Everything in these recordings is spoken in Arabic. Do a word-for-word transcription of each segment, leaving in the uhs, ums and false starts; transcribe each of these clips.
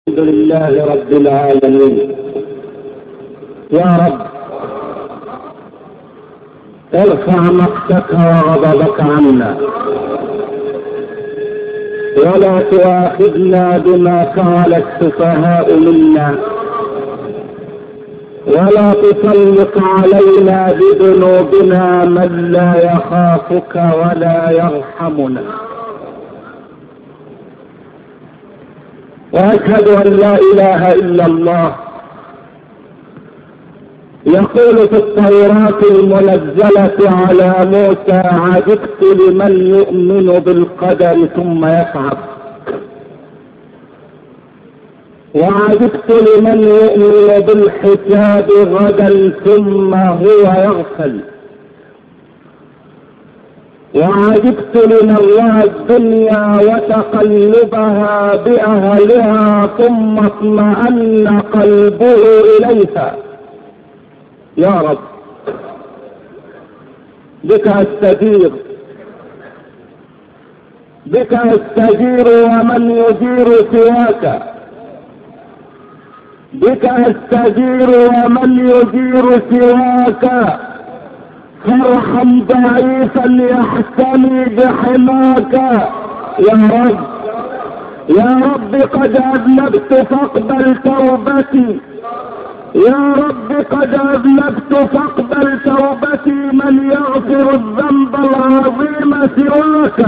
الحمد لله رب العالمين. يا رب ارفع مقتك وغضبك عنا، ولا تؤاخذنا بما فعل السفهاء منا، ولا تسلط علينا بذنوبنا من لا يخافك ولا يرحمنا. واشهد ان لا اله الا الله يقول في التوراة المنزلة على موسى: عجبت لمن يؤمن بالقدر ثم يصعد، وعجبت لمن يؤمن بالحساب غدا ثم هو يغفل، وعجبت لمن رأى الدنيا وتقلبها بأهلها ثم اطمأن قلبه إليها. يا رب بك استجير، بك استجير ومن يجير سواك، بك استجير ومن يجير سواك، فارحم ضعيفا يحتمي بحماك. يا رب يا رب قد اذنبت فاقبل توبتي، يا رب قد اذنبت فاقبل توبتي، من يغفر الذنب العظيم سواك.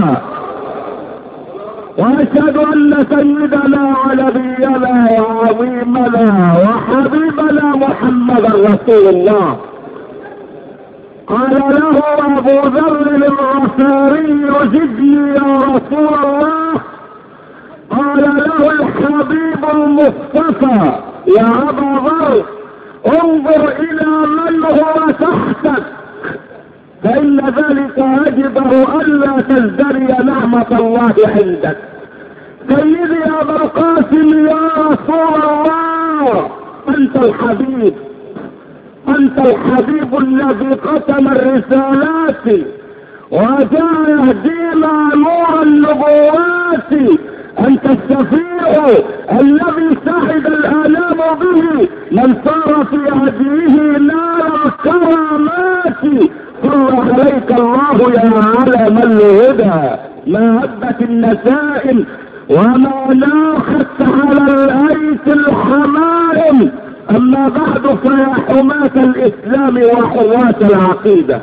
واشهد ان سيدنا ونبينا وعظيمنا وحبيبنا محمدا رسول الله قال له ابو ذر الغفاري: زدني يا رسول الله. قال له الحبيب المصطفى: يا ابا ذر انظر الى من هو تحتك، فان ذلك يجبر الا تزدري نعمة الله عندك. سيدي ابا القاسم يا رسول الله، انت الحبيب، انت الحبيب الذي ختم الرسالات وجاء يهدينا نور النبوات، انت الشفيع الذي سعد الانام به، من سار في هديه نال الكرامات. صلى عليك الله يا علم الهدى، ما هبت النسائم وما ناخت على الايس الحمائم. اما بعد، فيا حماة الاسلام وحراس العقيدة،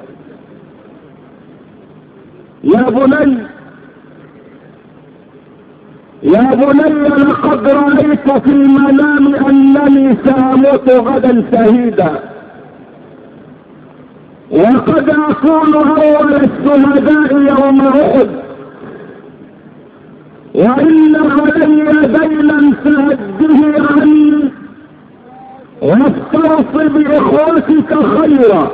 يا بني يا بني لقد رأيت في المنام انني سأموت غدا شهيدا، وقد اكون اول الشهداء يوم احد، وان علي دينا فأده عني واستوصي باخوتك خيرا.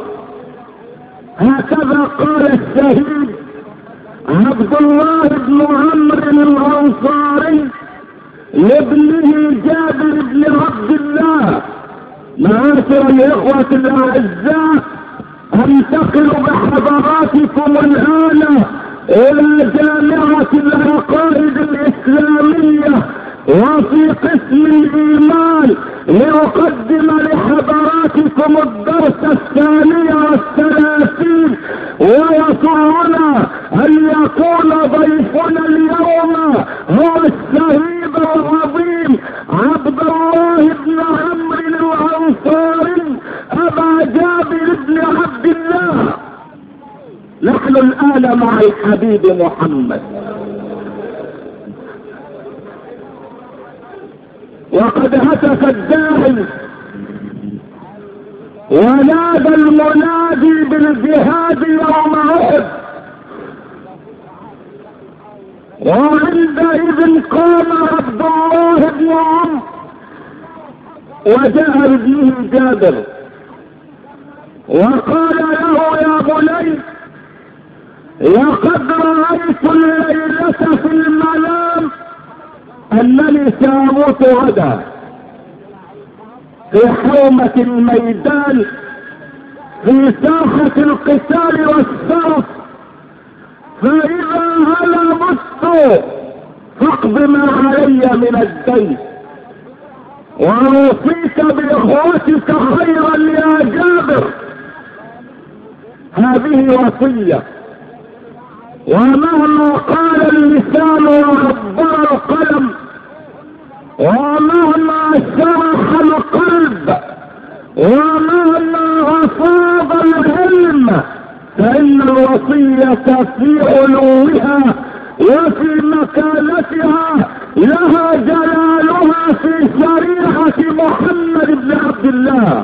هكذا قال الشهيد عبد الله بن عمرو الانصاري لابنه جابر بن عبد الله. معاشر الاخوة الاعزاء، انتقل بحضراتكم الان الى جامعة العقائد الاسلامية وفي قسم الايمان لأقدم لحضراتكم الدرس الثاني والثلاثين. ويسرنا ان يكون ضيفنا اليوم هو الشهيد العظيم عبد الله بن عمرو الانصاري ابا جابر بن عبد الله. نحن الان مع الحبيب محمد، وقد هتف الداعي ونادى المنادي بالجهاد يوم احد، وعندئذ قام عبد الله بن عمرو وجاء بابنه جابر وقال له: يا بني، لقد رأيت الليلة في المنام انني ساموت غدا في حومة الميدان في ساحة القتال والسرف، فاذا هلا مت فاقض ما علي من الدين. واوصيك باخوتك خيرا يا جابر. هذه وصية، ومهما قال اللسان وعبر القلم، ومهما شرح القلب، ومهما أصاب العلم، فإن الوصية في علوها وفي مكانتها لها جلالها في شريعة محمد بن عبد الله.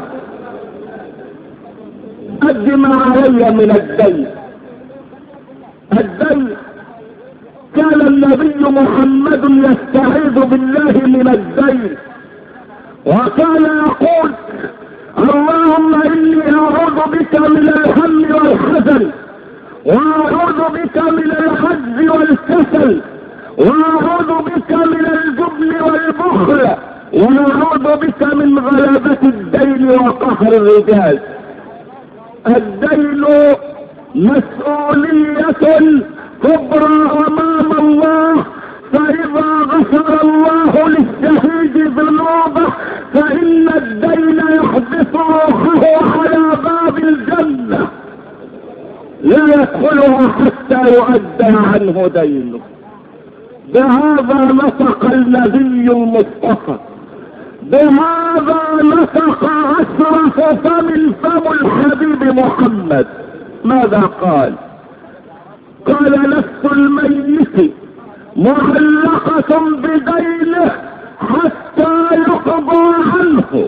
أد ما علي من الدين. الدين كان النبي محمد يستعيذ بالله من الدين، وكان يقول: اللهم إني أعوذ بك من الهم والحزن، وأعوذ بك من العجز والكسل، وأعوذ بك من الجبن والبخل، وأعوذ بك من غلبة الدين وقهر الرجال. الدين مسؤولية كبرى أمام الله، فإذا غفر الله للشهيد ذنوبه فإن الدين يحبس روحه على باب الجنة، لا يدخلها حتى يؤدى عنه دينه. بهذا نطق النبي المصطفى، بهذا نطق أشرف فم فم الحبيب محمد. ماذا قال؟ قال: نفس الميت معلقة بدينه حتى يقضى عنه.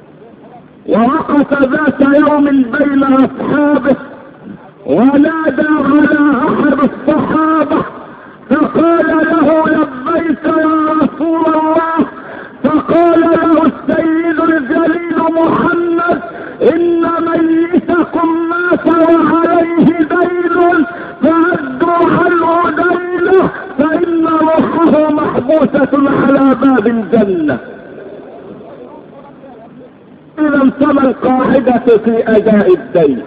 ووقف ذات يوم بين أصحابه ونادى على أحد الصحابة فقال له: لبيك يا رسول الله. فقال له السيد الجليل محمد: إن ميتكم مات وعليه دين فأدوا عنه دينه، فإن روحه محبوسة على باب الجنة. إذا فما القاعدة في أداء الدين؟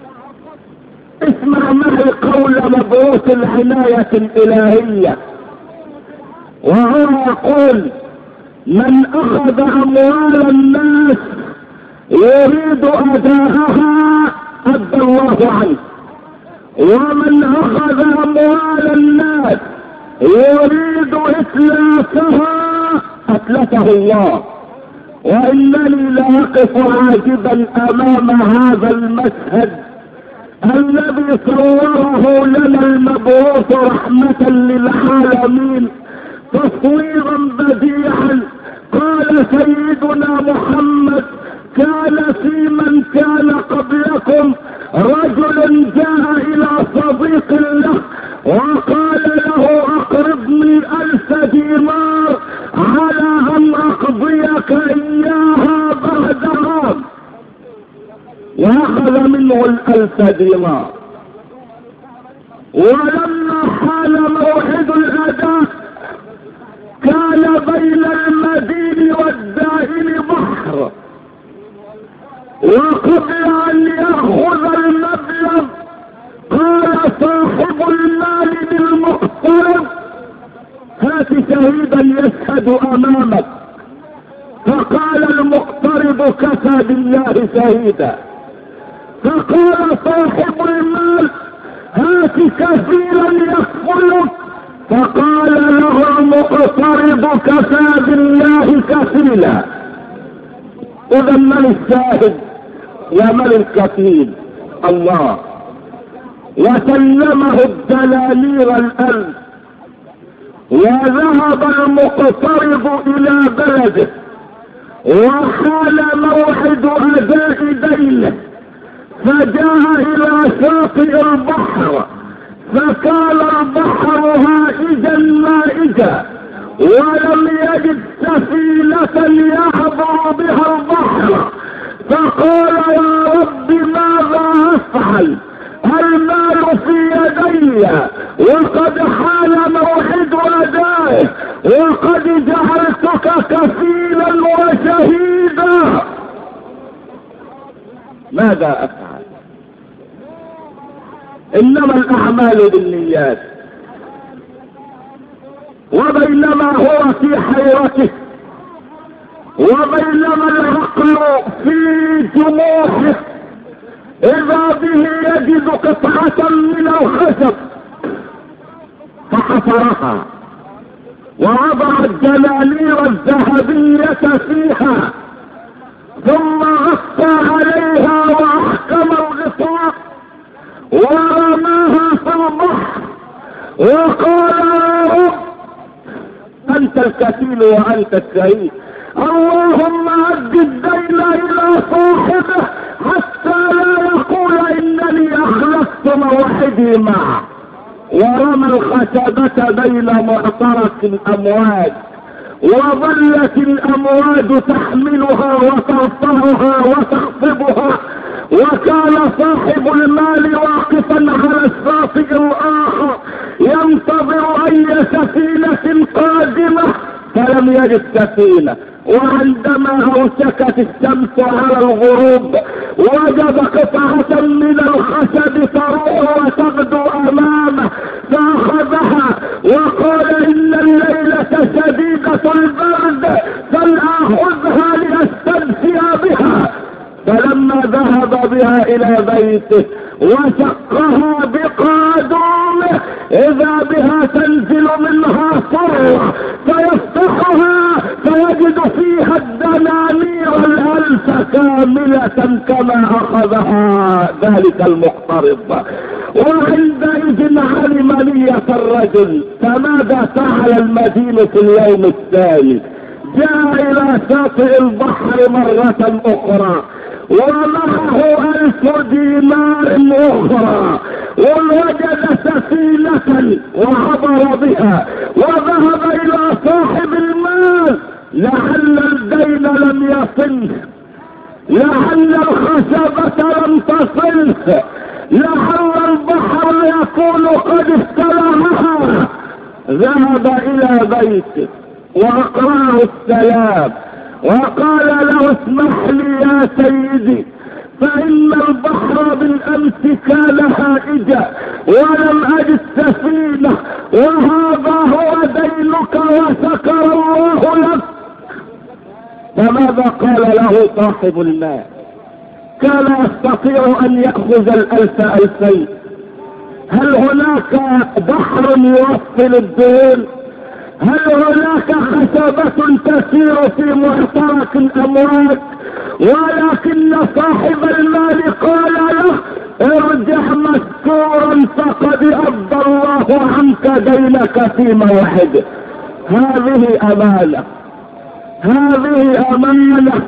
اسمع معي قول مبعوث العناية الإلهية، وهو يقول: من أخذ أموال الناس يريد أداءها أدى الله عنه، ومن أخذ أموال الناس يريد إتلافها أتلفه الله. وإنني لأقف عاجبا أمام هذا المشهد الذي صوره لنا المبعوث رحمة للعالمين تصويرا بديعا. قال سيدنا محمد: كان في من كان قبلكم رجل جاء الى صديق له وقال له: اقرضني الف دينار على ان اقضيك اياها بعد عام. واخذ منه الالف دينار، ولما حان موعد الاداء كان بين المدين والدائن بحر، وقبل ان ياخذ المبلغ قال صاحب المال للمقترض: هات شهيدا يشهد امامك. فقال المقترض: كفى بالله شهيدا. فقال صاحب المال: هات كثيرا يكفلك. فقال له المقترض: كفى بالله كفيلا. اذا من الشاهد ومن الكفيل؟ الله. وسلمه الدنانير الألف، وذهب المقترض الى بلده، وحال موعد اداء دينه، فجاء الى شاطئ البحر، فكان البحر هائجا مائجا، ولم يجد سفينة يعبر بها البحر. فقال: يا رب ماذا افعل؟ المال في يدي، وقد حان موعد ادائه، وقد جعلتك كفيلا وشهيدا، ماذا افعل؟ انما الاعمال بالنيات. وبينما هو في حيرته وبينما العقل في جموحه اذا به يجد قطعة من الخشب فحفرها ووضع الجلالير الذهبية فيها ثم غطى عليها واحكم الغطاء ورماها في البحر وقال يا رب انت الكفيل وانت الشهيد، اللهم اد الدين الى صاحبه حتى لا يقول انني اخلفت موعدي معه. ورمى الخشبة بين معترك الامواج وظلت الامواج تحملها وترفعها وتخفضها، وكان صاحب المال واقفا على الشاطئ الاخر ينتظر اي سفينة قادمة فلم يجد سفينة. وعندما اوشكت الشمس على الغروب وجد قطعة من الخشب تروح وتغدو امامه فاخذها وقال ان الليلة شديدة البرد فلآخذها لأستدفئ بها. فلما ذهب بها الى بيته وشقها بقادومه اذا بها تنزل منها صرخ فيفتحها فيجد فيها الدنانير الالف كاملة كما اخذها ذلك المقترض. وعندئذ علم نية الرجل، فماذا فعل المدين في اليوم الثاني؟ جاء الى شاطئ البحر مرة اخرى ومعه الف دينار اخرى ووجد سفينة وعبر بها وذهب الى صاحب المال لعل الدين لم يصله، لعل الخشبة لم تصله، لعل البحر يكون قد استلمها. ذهب الى بيته واقرأه السلام وقال له اسمح لي يا سيدي فإن البحر بالأمس كان هائجا ولم أجد سفينة وهذا هو دينك وشكر الله لك. فماذا قال له صاحب المال؟ كان يستطيع أن يأخذ الألف ألفين. هل هناك بحر يوصل الدين؟ هل هناك خشبة تسير في معترك الامواج؟ ولكن صاحب المال قال له ارجع مشكورا فقد ابدى الله عنك دينك في موعده. هذه امانة، هذه امانة،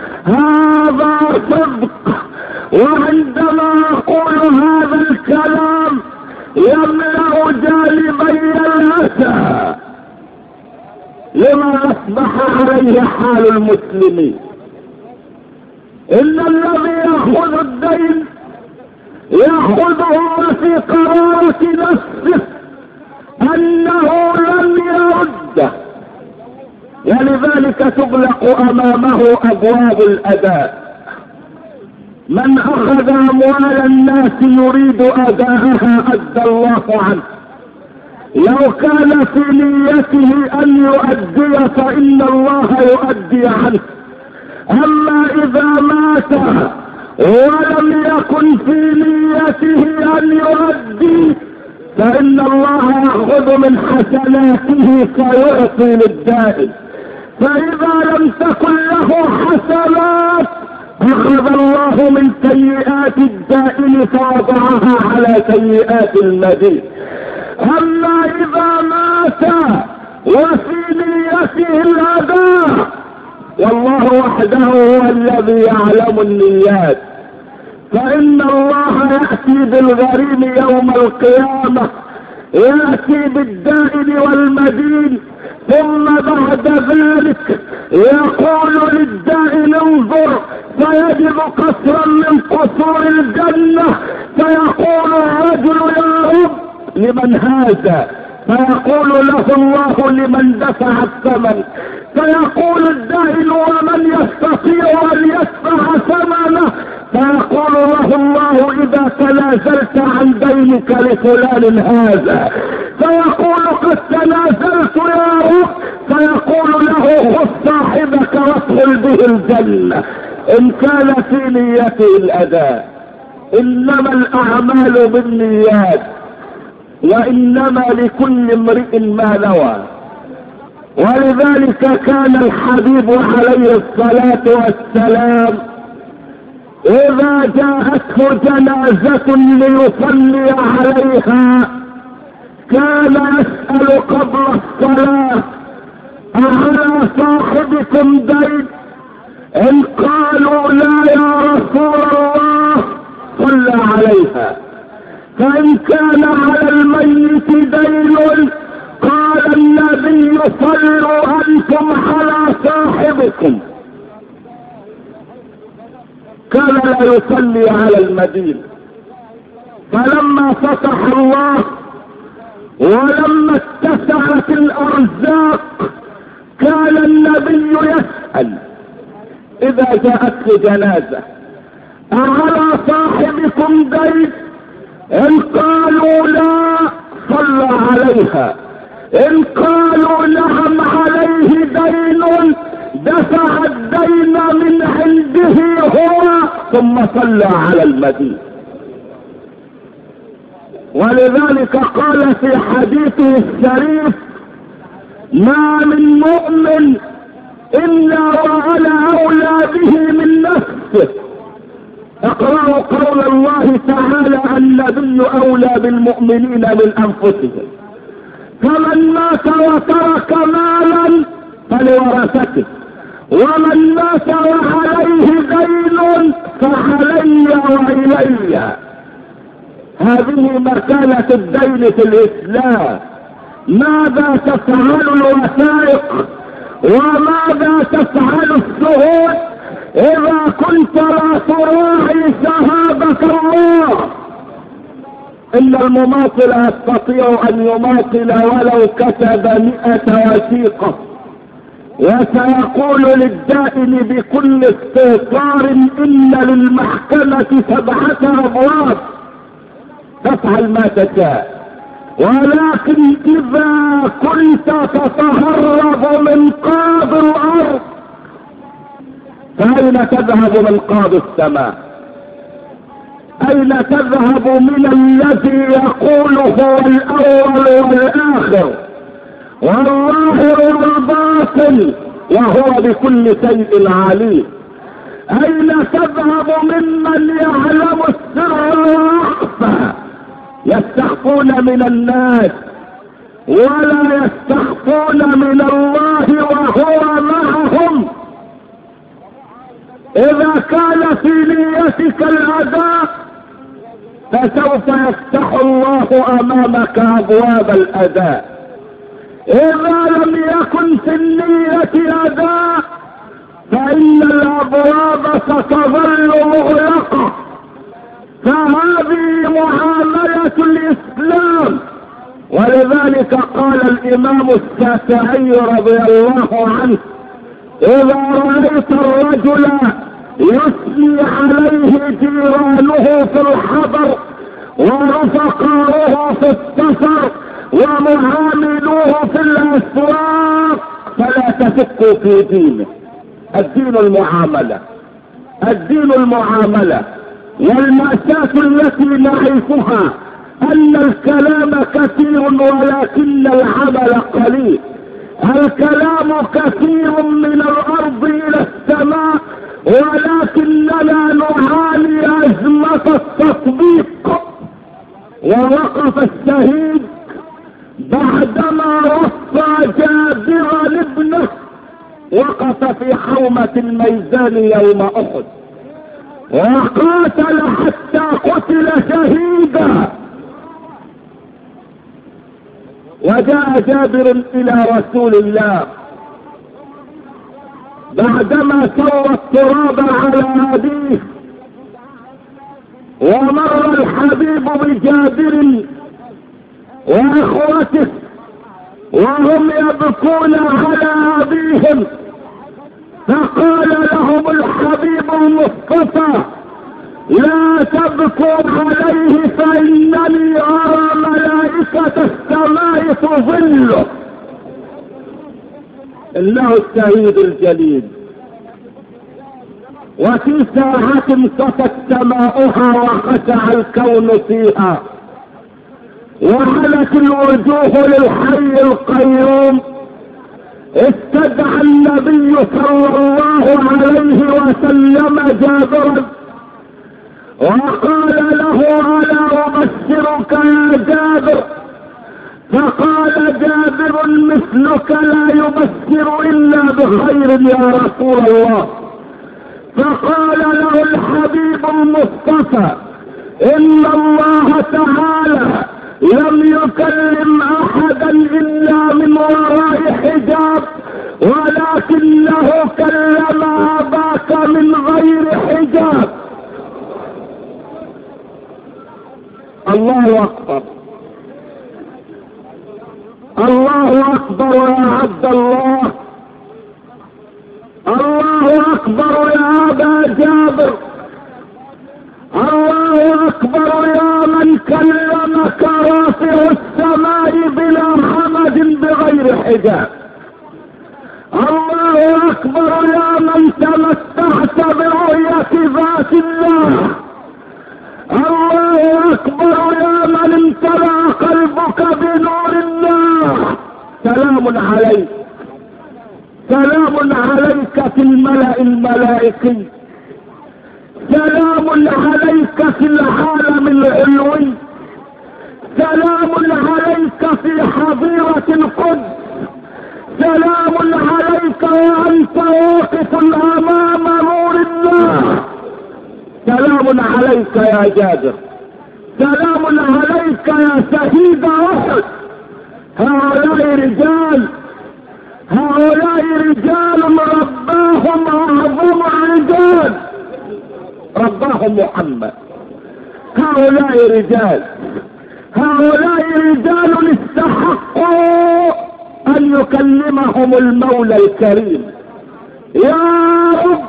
هذا صدق. وعندما اقول هذا الكلام يملأ جانبي الاسى لما اصبح عليه حال المسلمين. ان الذي ياخذ الدين ياخذه في قرارة نفسه انه لم يرده، ولذلك تغلق امامه ابواب الاداء. من اخذ اموال الناس يريد اداءها ادى الله عنه. لو كان في نيته ان يؤدي فان الله يؤدي عنه. اما اذا مات ولم يكن في نيته ان يؤدي فان الله ياخذ من حسناته فيعطي للدائن. فاذا لم تكن له حسنات اخذ الله من سيئات الدائن فوضعها على سيئات المدين. اما اذا مات وفي نيته الاداء والله وحده هو الذي يعلم النيات، فان الله ياتي بالغريم يوم القيامة، ياتي بالدائن والمدين، ثم بعد ذلك يقول للدائن انظر فيجد قصرا من قصور الجنة، فيقول الرجل يا رب لمن هذا؟ فيقول له الله لمن دفع الثمن. فيقول الدائن ومن يستطيع ان يدفع ثمنه؟ فيقول له الله اذا تنازلت عن دينك لفلان هذا. فيقول قد تنازلت يا رب. فيقول له خذ صاحبك وادخل يدخل به الجنة ان كان في نيته الاداء. انما الاعمال بالنيات وانما لكل امرئ ما نوى. ولذلك كان الحبيب عليه الصلاة والسلام اذا جاءته جنازة ليصلي عليها كان يسأل قبل الصلاة: أعلى صاحبكم دين؟ ان قالوا لا يا رسول الله صلى عليها. فان كان على الميت دين قال النبي: صلوا انتم على صاحبكم. كان لا يصلي على المدين. فلما فتح الله ولما اتسعت الارزاق كان النبي يسأل اذا جاءت جنازة: أعلى صاحبكم دين؟ ان قالوا لا صلى عليها. ان قالوا نعم عليه دين دفع الدين من عنده هو ثم صلى على المدين. ولذلك قال في حديثه الشريف: ما من مؤمن الا وانا اولى به من نفسه. اقرأوا قول الله تعالى: النبي اولى بالمؤمنين من انفسهم. فمن مات وترك مالا فلورثته، ومن مات وعليه دين فعلي والي. هذه مكانة الدين في الاسلام. ماذا تفعل الوثائق وماذا تفعل الشهود اذا كنت لا تراعي شهادة الله؟ ان المماطل يستطيع ان يماطل ولو كتب مئة وثيقة، وسيقول للدائن بكل استهتار: ان للمحكمة سبعة ابواب، تفعل ما تشاء. ولكن اذا كنت تتهرب من قاضي الارض فاين تذهب من قاضي السماء؟ اين تذهب من الذي يقول هو الاول والاخر والظاهر والباطن وهو بكل شيء عليم؟ اين تذهب ممن يعلم السر واخفى؟ يستخفون من الناس ولا يستخفون من الله وهو معهم. اذا كان في نيتك الاداء فسوف يفتح الله امامك ابواب الاداء. اذا لم يكن في النية اداء فان الابواب ستظل مغلقة. فهذه معاملة الاسلام. ولذلك قال الامام الشافعي رضي الله عنه: اذا رأيت الرجل يثني عليه جيرانه في الحضر ورفقاؤه في السفر ومعاملوه في الاسواق فلا تفكوا في دينه. الدين المعاملة، الدين المعاملة. والمأساة التي نعيشها ان الكلام كثير ولكن العمل قليل. الكلام كثير من الارض الى السماء ولكننا نعاني ازمة التطبيق. ووقف الشهيد بعدما وصى جابرا ابنه، وقف في حومة الميدان يوم احد وقاتل حتى قتل شهيدا. وجاء جابر الى رسول الله بعدما سوى التراب على ابيه، ومر الحبيب بجابر واخوته وهم يبكون على ابيهم، فقال لهم الحبيب المصطفى: لا تبكوا عليه فانني ارى ملائكة السماء تظله. انه الشهيد الجليل وفي ساعة انطفت سماؤها وخشع الكون فيها وحلت الوجوه للحي القيوم، استدعى النبي صلى الله عليه وسلم جابرا وقال له: ألا أبشرك يا جابر؟ فقال جابر: مثلك لا يبشر إلا بخير يا رسول الله. فقال له الحبيب المصطفى: إن الله تعالى لم يكلم أحدا إلا من وراء حجاب، ولكنه كلم أباك من غير حجاب. الله أكبر، الله أكبر يا عبد الله، الله أكبر يا أبا جابر، الله أكبر يا من كلمك رافع السماء بلا حمد بغير حجاب، الله أكبر يا من تمتعت برؤية ذات الله، الله أكبر يا من امتلأ قلبك بنور الله. سلام عليك، سلام عليك في الملأ الملائكي، سلام عليك في العالم العلوي، سلام عليك في حظيرة القدس، سلام عليك وأنت واقف أمام نور الله. سلام عليك يا جابر، سلام عليك يا شهيد أحد. هؤلاء رجال، هؤلاء رجال رباهم أعظم رجال رباهم محمد. هؤلاء رجال، هؤلاء رجال استحقوا أن يكلمهم المولى الكريم. يا رب،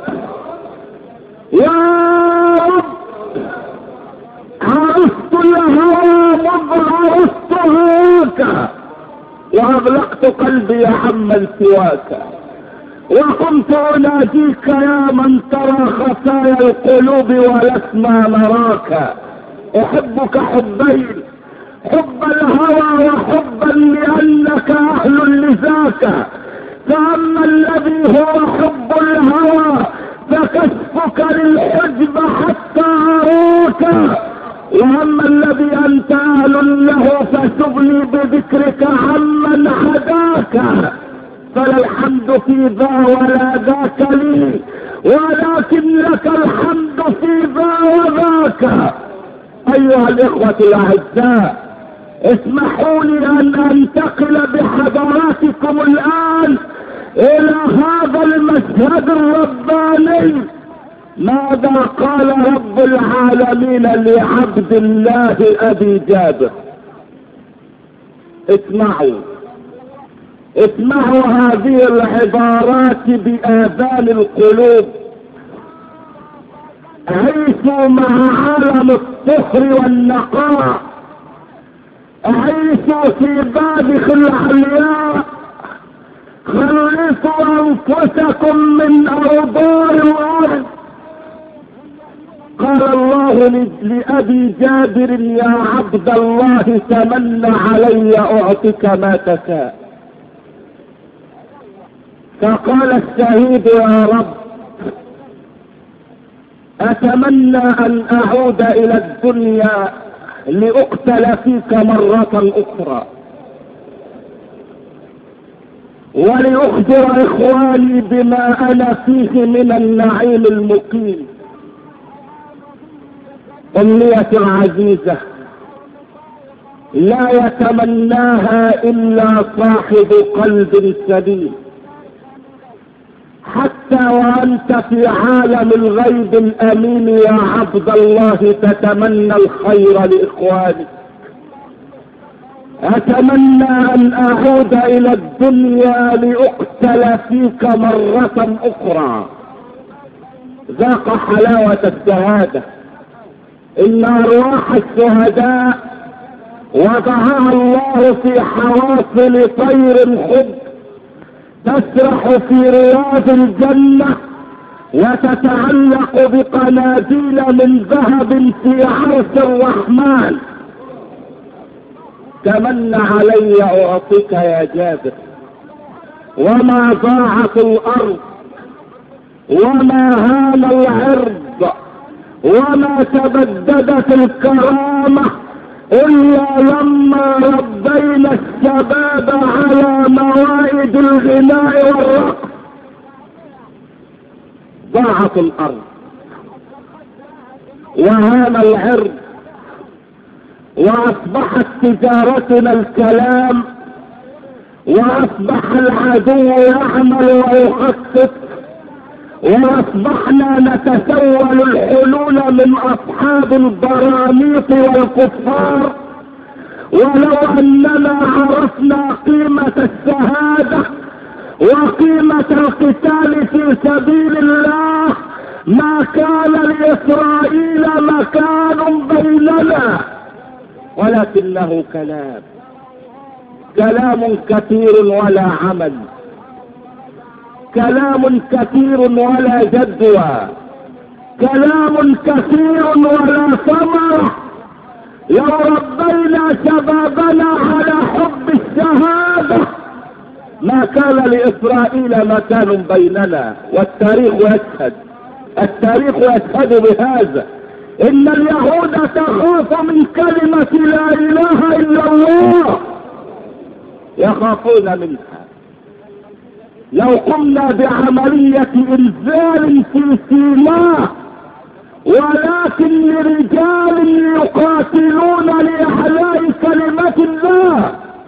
يا رب، عرفت الهوى مض عرفتهاك، وأغلقت قلبي عمن سواك، وقمت أناديك يا من ترى خفايا القلوب ولسنا نراك. أحبك حبين، حب الهوى وحبا لأنك أهل لذاك. فأما الذي هو حب الهوى فكشفك للحجب حتى أراك، وأما الذي أنت أهل له فسبني بذكرك عمن هداك. فلا الحمد في ذا ولا ذاك لي، ولكن لك الحمد في ذا وذاك. أيها الإخوة الأعزاء، اسمحوا لي أن أنتقل بحضراتكم الآن إلى هذا المشهد الرباني. ماذا قال رب العالمين لعبد الله أبي جابر؟ اسمعوا، اسمعوا هذه العبارات بآذان القلوب. عيشوا مع عالم الطهر والنقاء، عيشوا في بادخ العلياء، خلصوا أنفسكم من أوضار الأرض. قال الله لأبي جابر: يا عبد الله تمنى علي أعطيك ما تشاء. فقال الشهيد: يا رب، أتمنى أن أعود إلى الدنيا لأقتل فيك مرة أخرى، ولأخبر إخواني بما أنا فيه من النعيم المقيم. أمنية عزيزة لا يتمناها إلا صاحب قلب سليم. حتى وأنت في عالم الغيب الأمين يا عبد الله تتمنى الخير لإخوانك. أتمنى أن أعود إلى الدنيا لأقتل فيك مرة أخرى. ذاق حلاوة الشهادة. إن أرواح الشهداء وضعها الله في حواصل طير الحب تسرح في رياض الجنة وتتعلق بقناديل من ذهب في عرش الرحمن. تمن علي اعطيك يا جابر. وما ضاعت الارض وما هان العرض وما تبددت الكرامة الا لما ربينا الشباب على موائد الغناء والرقص. ضاعت الارض وهان العرض واصبحت تجارتنا الكلام، واصبح العدو يعمل ويخطط، واصبحنا نتسول الحلول من اصحاب البراميط والكفار. ولو اننا عرفنا قيمة الشهادة وقيمة القتال في سبيل الله ما كان لإسرائيل مكان بيننا، ولكنه كلام كلام كثير ولا عمل، كلام كثير ولا جدوى، كلام كثير ولا ثمرة. لو ربينا شبابنا على حب الشهادة ما كان لإسرائيل مكان بيننا. والتاريخ يشهد، التاريخ يشهد بهذا. إن اليهود تخاف من كلمة لا إله إلا الله، يخافون منها. لو قمنا بعملية إنزال في سيناء ولكن لرجال يقاتلون لإحياء كلمة الله،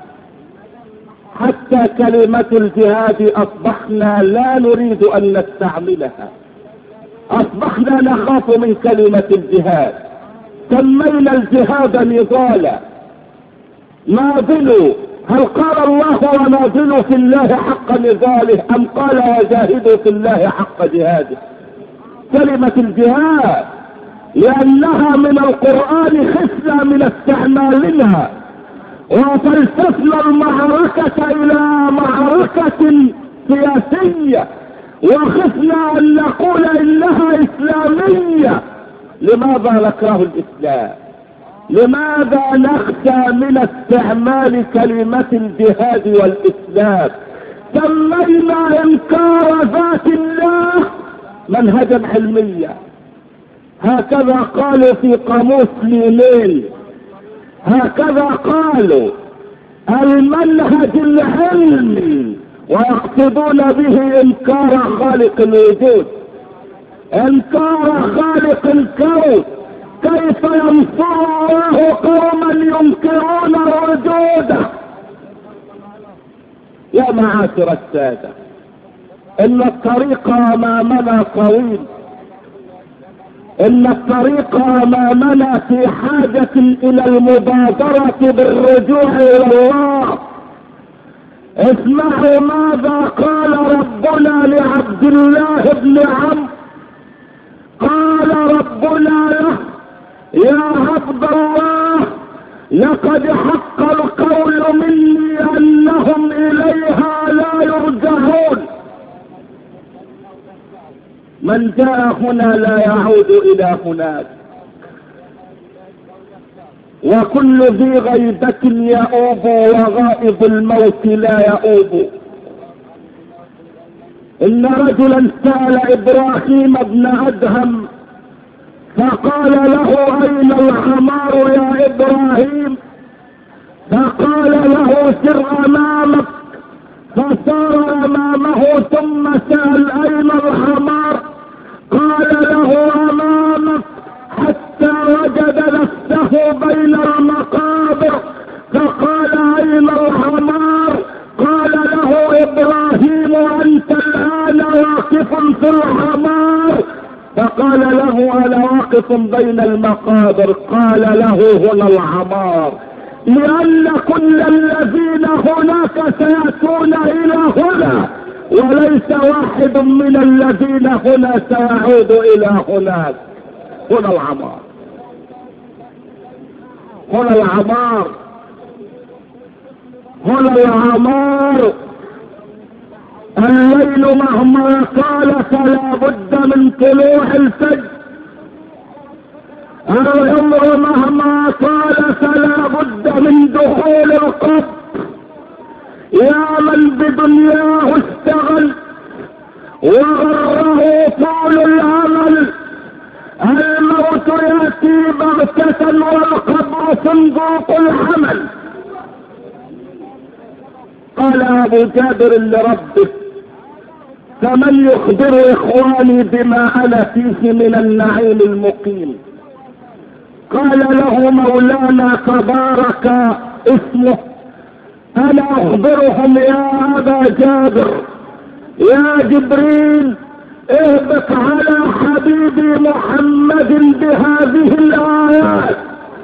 حتى كلمة الجهاد أصبحنا لا نريد أن نستعملها، أصبحنا نخاف من كلمة الجهاد. سمينا الجهاد نضالا. ناضلوا، هل قال الله وناضلوا في الله حق نضاله أم قال وجاهدوا في الله حق جهاده؟ كلمة الجهاد لأنها من القرآن خفنا من استعمالها، وفلسفنا المعركة إلى معركة سياسية، وخفنا أن نقول إنها إسلامية. لماذا نكره الإسلام؟ لماذا نخشى من استعمال كلمة الجهاد والإسلام؟ سمينا إنكار ذات الله منهجا علميا، هكذا قالوا في قاموس لينين، هكذا قالوا المنهج العلمي، ويقصدون به انكار خالق الوجود، انكار خالق الكون. كيف ينصر الله قوما ينكرون وجوده؟ يا معاشر السادة، ان الطريق امامنا طويل، ان الطريق امامنا في حاجة الى المبادرة بالرجوع الى الله. اسمعوا ماذا قال ربنا لعبد الله بن عمرو. قال ربنا له: يا عبد الله، لقد حق القول مني انهم اليها لا يرجعون. من جاء هنا لا يعود الى هناك، وكل ذي غيبة يؤوب وغائب الموت لا يؤوب. ان رجلا سأل ابراهيم بن ادهم فقال له: اين الحمار يا ابراهيم؟ فقال له: سر امامك. فسار امامه ثم سأل: اين الحمار؟ قال له: امامك، حتى وجد نفسه بين المقابر فقال: اين الحمار؟ قال له ابراهيم: انت الان واقف في الحمار. فقال له: انا واقف بين المقابر. قال له: هنا الحمار، لان كل الذين هناك سيأتون الى هنا، وليس واحد من الذين هنا سيعود الى هناك. هنا العمار، هنا العمار، هنا العمار. الليل مهما طال فلا بد من وغره طول العمل. الموت يأتي بغتة والقبر صندوق الحمل. قال ابو جابر لربه: فمن يخبر اخواني بما انا فيه من النعيم المقيم؟ قال له مولانا تبارك اسمه: انا اخبرهم يا ابا جابر. يا جبريل اهبط على حبيبي محمد بهذه الايات: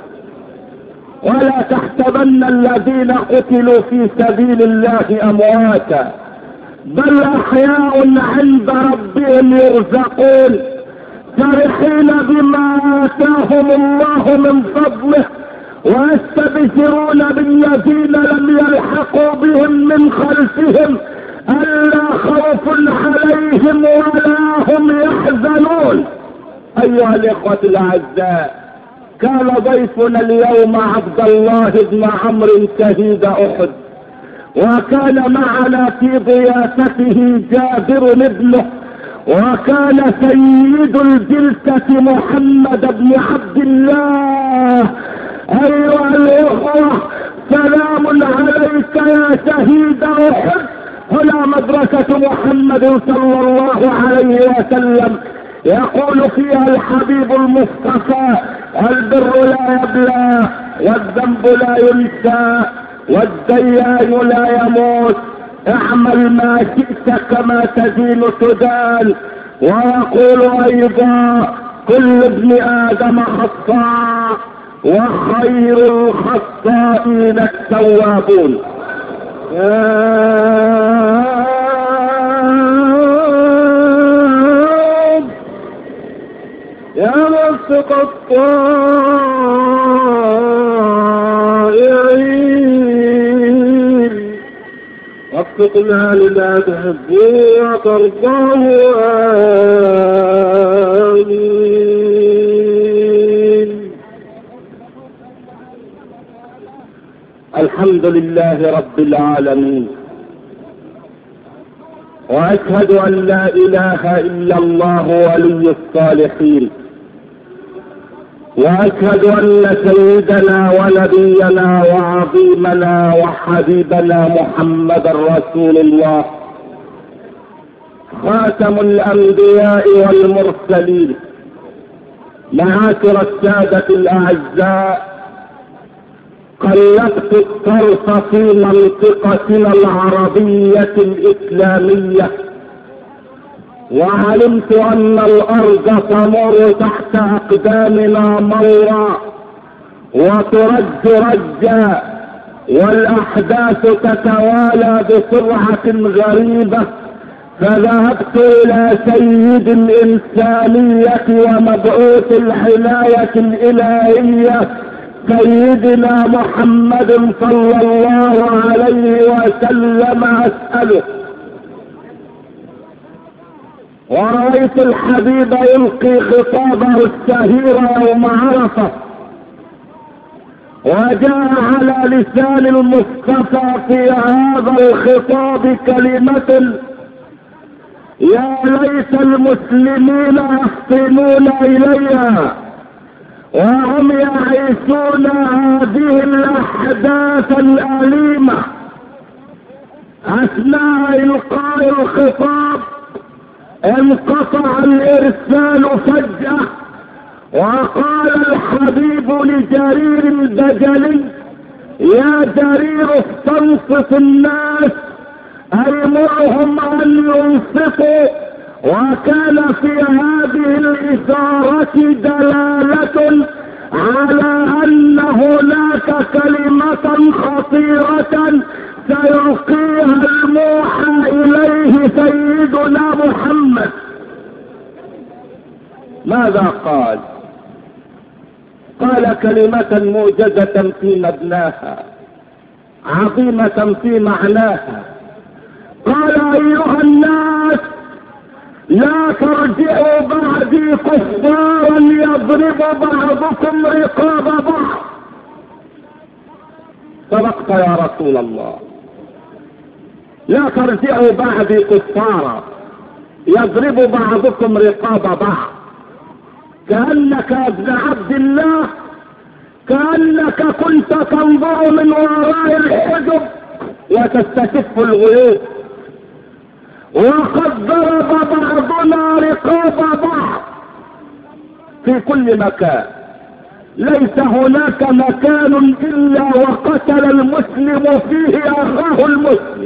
ولا تحسبن الذين قتلوا في سبيل الله امواتا بل احياء عند ربهم يرزقون فرحين بما اتاهم الله من فضله ويستبشرون بالذين لم يلحقوا بهم من خلفهم الا خوف عليهم ولا هم يحزنون. ايها الاخوة الاعزاء، كان ضيفنا اليوم عبد الله بن عمرو شهيد احد، وكان معنا في ضيافته جابر ابنه، وكان سيد الجلسة محمد بن عبد الله. ايها الاخوة، سلام عليك يا شهيد احد. هنا مدرسة محمد صلى الله عليه وسلم يقول فيها الحبيب المصطفى: البر لا يبلى والذنب لا ينسى والديان لا يموت، اعمل ما شئت كما تدين تدان. ويقول ايضا: كل ابن ادم خطاء وخير الخطائين التوابون. يا موفق الطائعين وفقنا لما تحبه وترضاه. آمين. الحمد لله رب العالمين، واشهد ان لا اله الا الله ولي الصالحين، واشهد ان سيدنا ونبينا وعظيمنا وحبيبنا محمد رسول الله خاتم الانبياء والمرسلين. معاشر السادة الاعزاء، قلبت الطرف في منطقتنا العربية الاسلامية وعلمت ان الارض تمر تحت اقدامنا مورا وترج رجا، والاحداث تتوالى بسرعة غريبة. فذهبت الى سيد الانسانية ومبعوث العناية الالهية سيدنا محمد صلى الله عليه وسلم اسأله، ورأيت الحبيب يلقي خطابه الشهير يوم عرفة، وجاء على لسان المصطفى في هذا الخطاب كلمة يا ليت المسلمين يفطنون اليها وهم يعيشون هذه الاحداث الاليمة. اثناء القاء الخطاب انقطع الارسال فجأة، وقال الحبيب لجرير البجلي: يا جرير استنصت الناس، امرهم ان ينصتوا. وكان في هذه الاشارة دلالة على ان هناك كلمة خطيرة سيلقيها الموحى اليه سيدنا محمد. ماذا قال؟ قال كلمة موجزة في مبناها عظيمة في معناها. قال: ايها الناس، لا ترجعوا بعدي كفارا يضرب بعضكم رقاب بعض. صدقت يا رسول الله، لا ترجعوا بعدي كفارا يضرب بعضكم رقاب بعض، كأنك يا ابن عبد الله كأنك كنت تنظر من وراء الحجب وتستشف الغيوب. وقد ضرب بعضنا رقاب بعض في كل مكان، ليس هناك مكان الا وقتل المسلم فيه اخاه المسلم.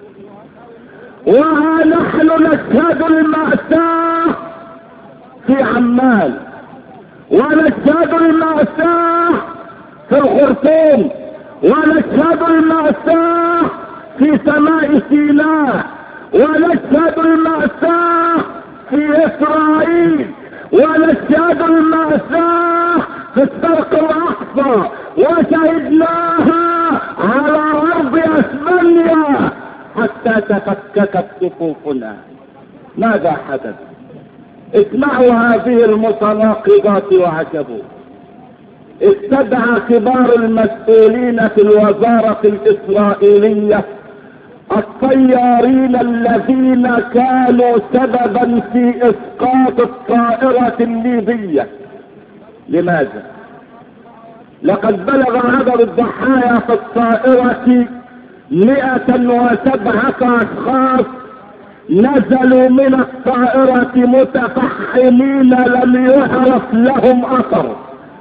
وها نحن نشهد المأساة في عمان، ونشهد المأساة في الخرطوم، ونشهد المأساة في سماء سيناء، ونشهد المأساة في إسرائيل، ونشهد المأساة في الشرق الأقصى، وشهدناها على أرض أسبانيا حتى تفككت صفوفنا. ماذا حدث؟ اسمعوا هذه المتناقضات وعجبوا. استدعى كبار المسؤولين في الوزارة الإسرائيلية الطيارين الذين كانوا سببا في إسقاط الطائرة الليبية. لماذا؟ لقد بلغ عدد الضحايا في الطائرة مئة وسبعة أشخاص نزلوا من الطائرة متفحمين لم يعرف لهم أثر.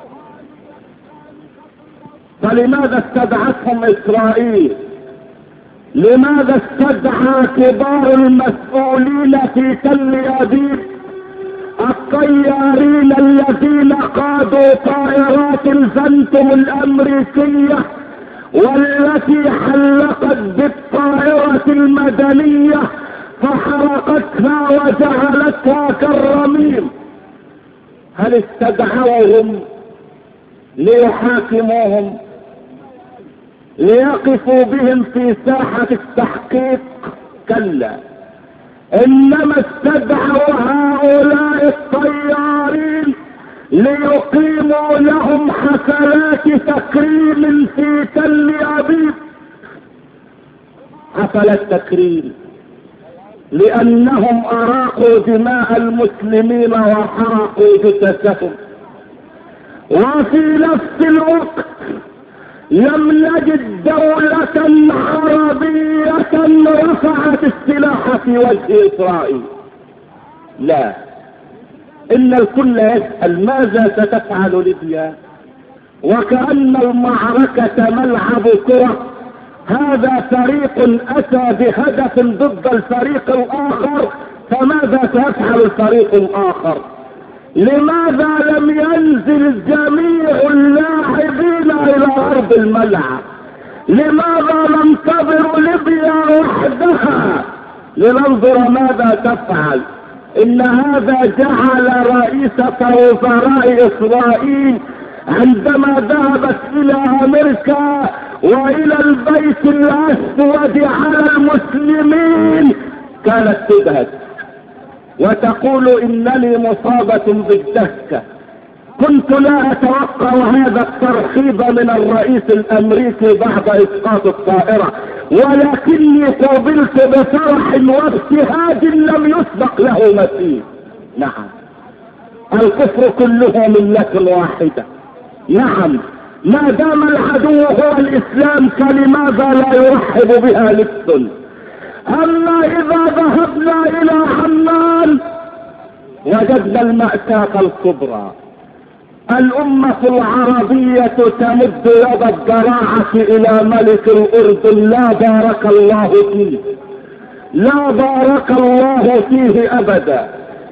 فلماذا استدعتهم إسرائيل؟ لماذا استدعى كبار المسؤولين في تل أبيب الطيارين الذين قادوا طائرات الفانتوم الأمريكية والتي حلقت بالطائرة المدنية فحرقتها وجعلتها كالرميم؟ هل استدعوهم ليحاكموهم، ليقفوا بهم في ساحة التحقيق؟ كلا، انما استدعوا هؤلاء الطيارين ليقيموا لهم حفلات تكريم في تل أبيب. حفلات تكريم لأنهم أراقوا دماء المسلمين وحرقوا جثثهم. وفي نفس الوقت لم نجد دولة عربية رفعت السلاح في وجه إسرائيل. لا، إن الكل يسأل ماذا ستفعل ليبيا، وكأن المعركة ملعب كرة. هذا فريق أتى بهدف ضد الفريق الآخر، فماذا سيفعل الفريق الآخر؟ لماذا لم ينزل جميع اللاعبين إلى أرض الملعب؟ لماذا ننتظر ليبيا وحدها لننظر ماذا تفعل؟ إن هذا جعل رئيسة وزراء إسرائيل عندما ذهبت إلى أمريكا وإلى البيت الأسود على المسلمين كانت تبهت وتقول إنني مصابة بالدهكة. كنت لا أتوقع هذا الترحيب من الرئيس الأمريكي بعد إسقاط الطائرة، ولكني قوبلت بفرح وابتهاج لم يسبق له مثيل. نعم، الكفر كله ملة واحدة. نعم، ما دام العدو هو الإسلام فلماذا لا يرحب بها لبس؟ أما إذا ذهبنا إلى عمان وجدنا المأساة الكبرى. الأمة العربية تمد يد الضراعة إلى ملك الأردن، لا بارك الله فيه، لا بارك الله فيه أبدا.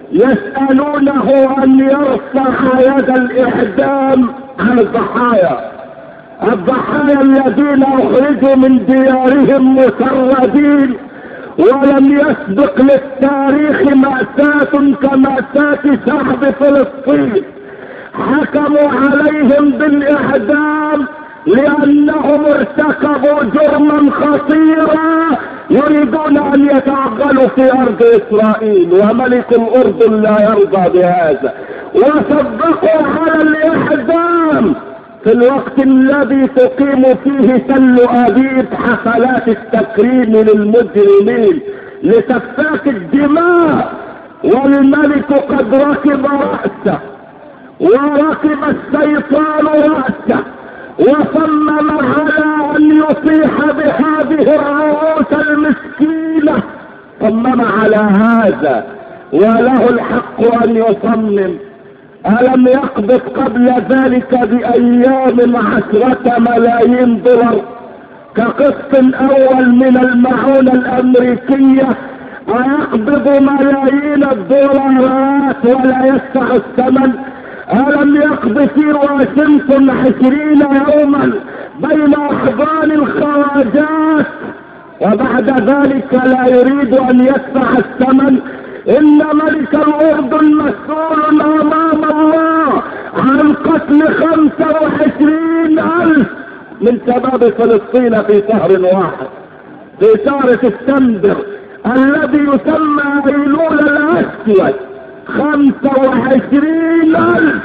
يسألونه أن يرفع يد الإعدام عن الضحايا، الضحايا الذين أخرجوا من ديارهم مسردين، ولم يسبق للتاريخ مأساة كمأساة شعب فلسطين. حكموا عليهم بالإعدام لأنهم ارتكبوا جرما خطيرا يريدون أن يتعقلوا في أرض إسرائيل، وملك الأردن لا يرضى بهذا، وصدقوا على الإعدام في الوقت الذي تقيم فيه تل أبيب حفلات التكريم للمجرمين لسفاك الدماء والملك قد ركب رأسه وركب الشيطان رأسه، وصمم على ان يصيح بهذه الرؤوس المسكينة، صمم على هذا وله الحق ان يصمم. ألم يقبض قبل ذلك بأيام عشرة ملايين دولار كقسط أول من المعونة الأمريكية؟ ويقبض ملايين الدولارات ولا يدفع الثمن. ألم يقضي في واشنطن عشرين يوما بين أحضان الخواجات وبعد ذلك لا يريد أن يدفع الثمن؟ إن ملك الأردن مسؤول أمام الله عن قتل خمسة وعشرين ألف من شباب فلسطين في شهر واحد، في شهر سبتمبر الذي يسمى أيلول الأسود. خمسة وعشرين ألف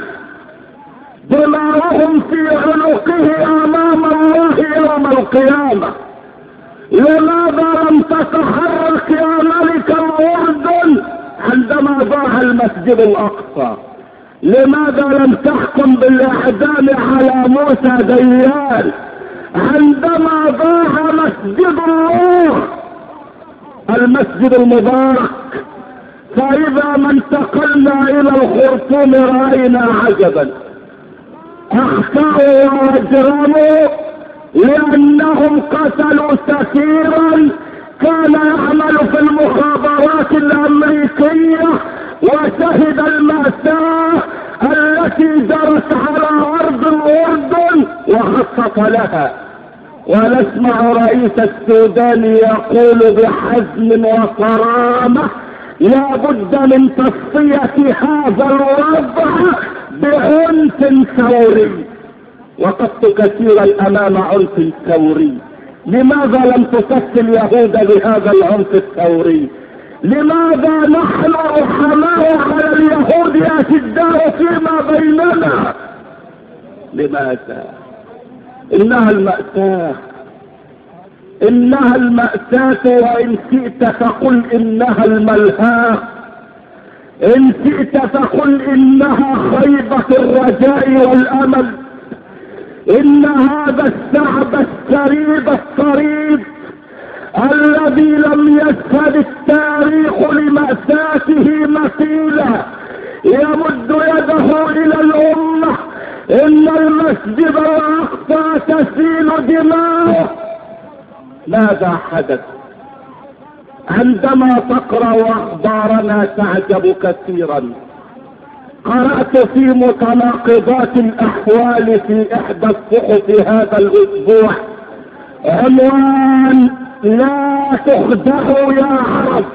دماؤهم في عنقه أمام الله يوم القيامة. لماذا لم تتحرك يا ملك الأردن عندما ضاع المسجد الأقصى؟ لماذا لم تحكم بالإعدام على موسى ديان عندما ضاع مسجد الله المسجد المبارك؟ فإذا ما انتقلنا إلى الخرطوم رأينا عجبا، أخطأوا وأجرموا لأنهم قتلوا سفيرا كان يعمل في المخابرات الأمريكية وشهد المأساة التي جرت على أرض الأردن وخطط لها. ونسمع رئيس السودان يقول بحزم وصرامة لا بد من تصفية هذا الوضع بعنف ثوري. وقفت كثيرا امام عنف ثوري. لماذا لم تصف اليهود بهذا العنف الثوري؟ لماذا نحن رحماء على اليهود اشداء فيما بيننا؟ لماذا؟ انها المأساة، انها المأساة، وان شئت فقل انها الملهاة، ان شئت فقل انها خيبة الرجاء والامل. ان هذا الشعب الشريد الصريد الذي لم يشهد التاريخ لمأساته مثيلا يمد يده الى الامة. ان المسجد الاقصى تسيل دماؤه. ماذا حدث؟ عندما تقرأ اخبارنا تعجب كثيرا. قرأت في متناقضات الاحوال في احدى الصحف هذا الاسبوع عنوان لا تخدعوا يا عرب.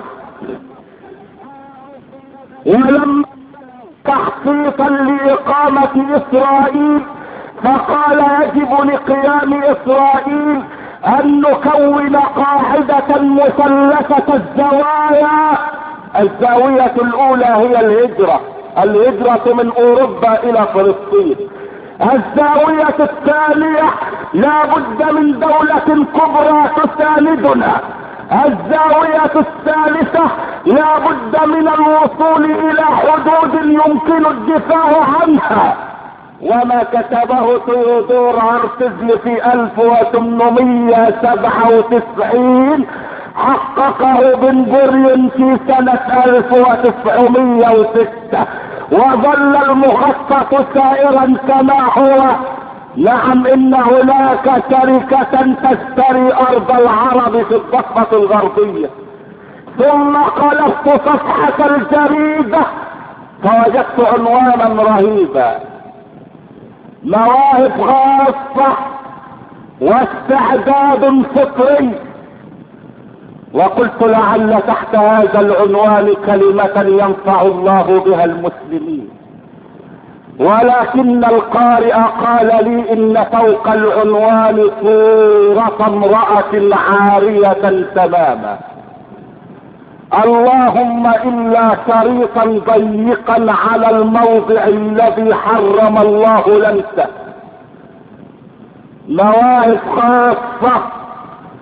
ولما تحقيقا لإقامة إسرائيل فقال يجب لقيام إسرائيل أن نكون قاعدة مثلثة الزوايا. الزاوية الأولى هي الهجرة، الهجرة من أوروبا إلى فلسطين. الزاوية الثانية لا بد من دولة كبرى تساندنا. الزاوية الثالثة لا بد من الوصول إلى حدود يمكن الدفاع عنها. وما كتبه تيودور هرتزل في ألف وثمانمائة وسبعة وتسعين حققه بن غوريون في سنة ألف وتسعمائة وستة، وظل المخطط سائرا كما هو. نعم، ان هناك شركة تشتري ارض العرب في الضفة الغربية. ثم قلبت صفحة الجريدة فوجدت عنوانا رهيبا: مواهب خاصة واستعداد فطري. وقلت لعل تحت هذا العنوان كلمة ينفع الله بها المسلمين. ولكن القارئ قال لي ان فوق العنوان صورة امرأة عارية تماما. اللهم الا شريطا ضيقا على الموضع الذي حرم الله لمسه. مواهب خاصة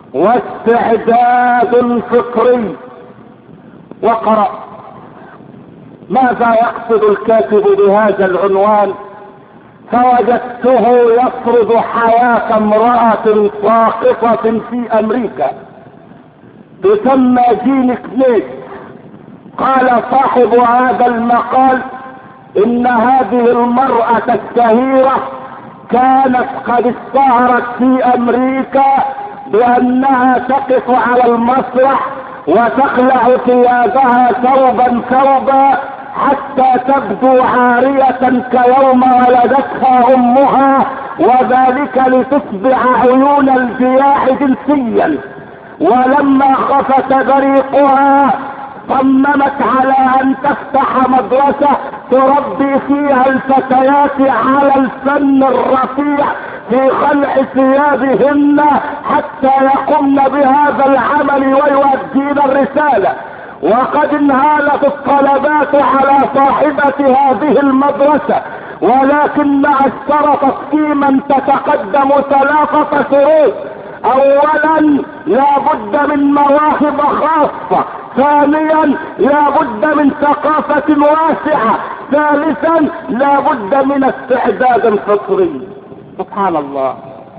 واستعداد فطري. وقرأ ماذا يقصد الكاتب بهذا العنوان؟ فوجدته يفرض حياة امرأة ساقطة في امريكا تسمى جين سميث. قال صاحب هذا المقال ان هذه المرأة الشهيرة كانت قد اشتهرت في امريكا بانها تقف على المسرح وتخلع ثيابها ثوبا ثوبا حتى تبدو عارية كيوم ولدتها امها، وذلك لتتبع عيون الجياع جنسيا. ولما خفت بريقها صممت على ان تفتح مدرسة تربي فيها الفتيات على الفن الرفيع في خلع ثيابهن حتى يقمن بهذا العمل ويؤدين الرسالة. وقد انهالت الطلبات على صاحبة هذه المدرسة، ولكنها اشترطت في من تتقدم ثلاثة شروط: اولا لا بد من مواهب خاصة، ثانيا لا بد من ثقافة واسعة، ثالثا لا بد من استعداد فطري. سبحان الله.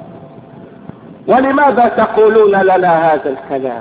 ولماذا تقولون لنا هذا الكلام؟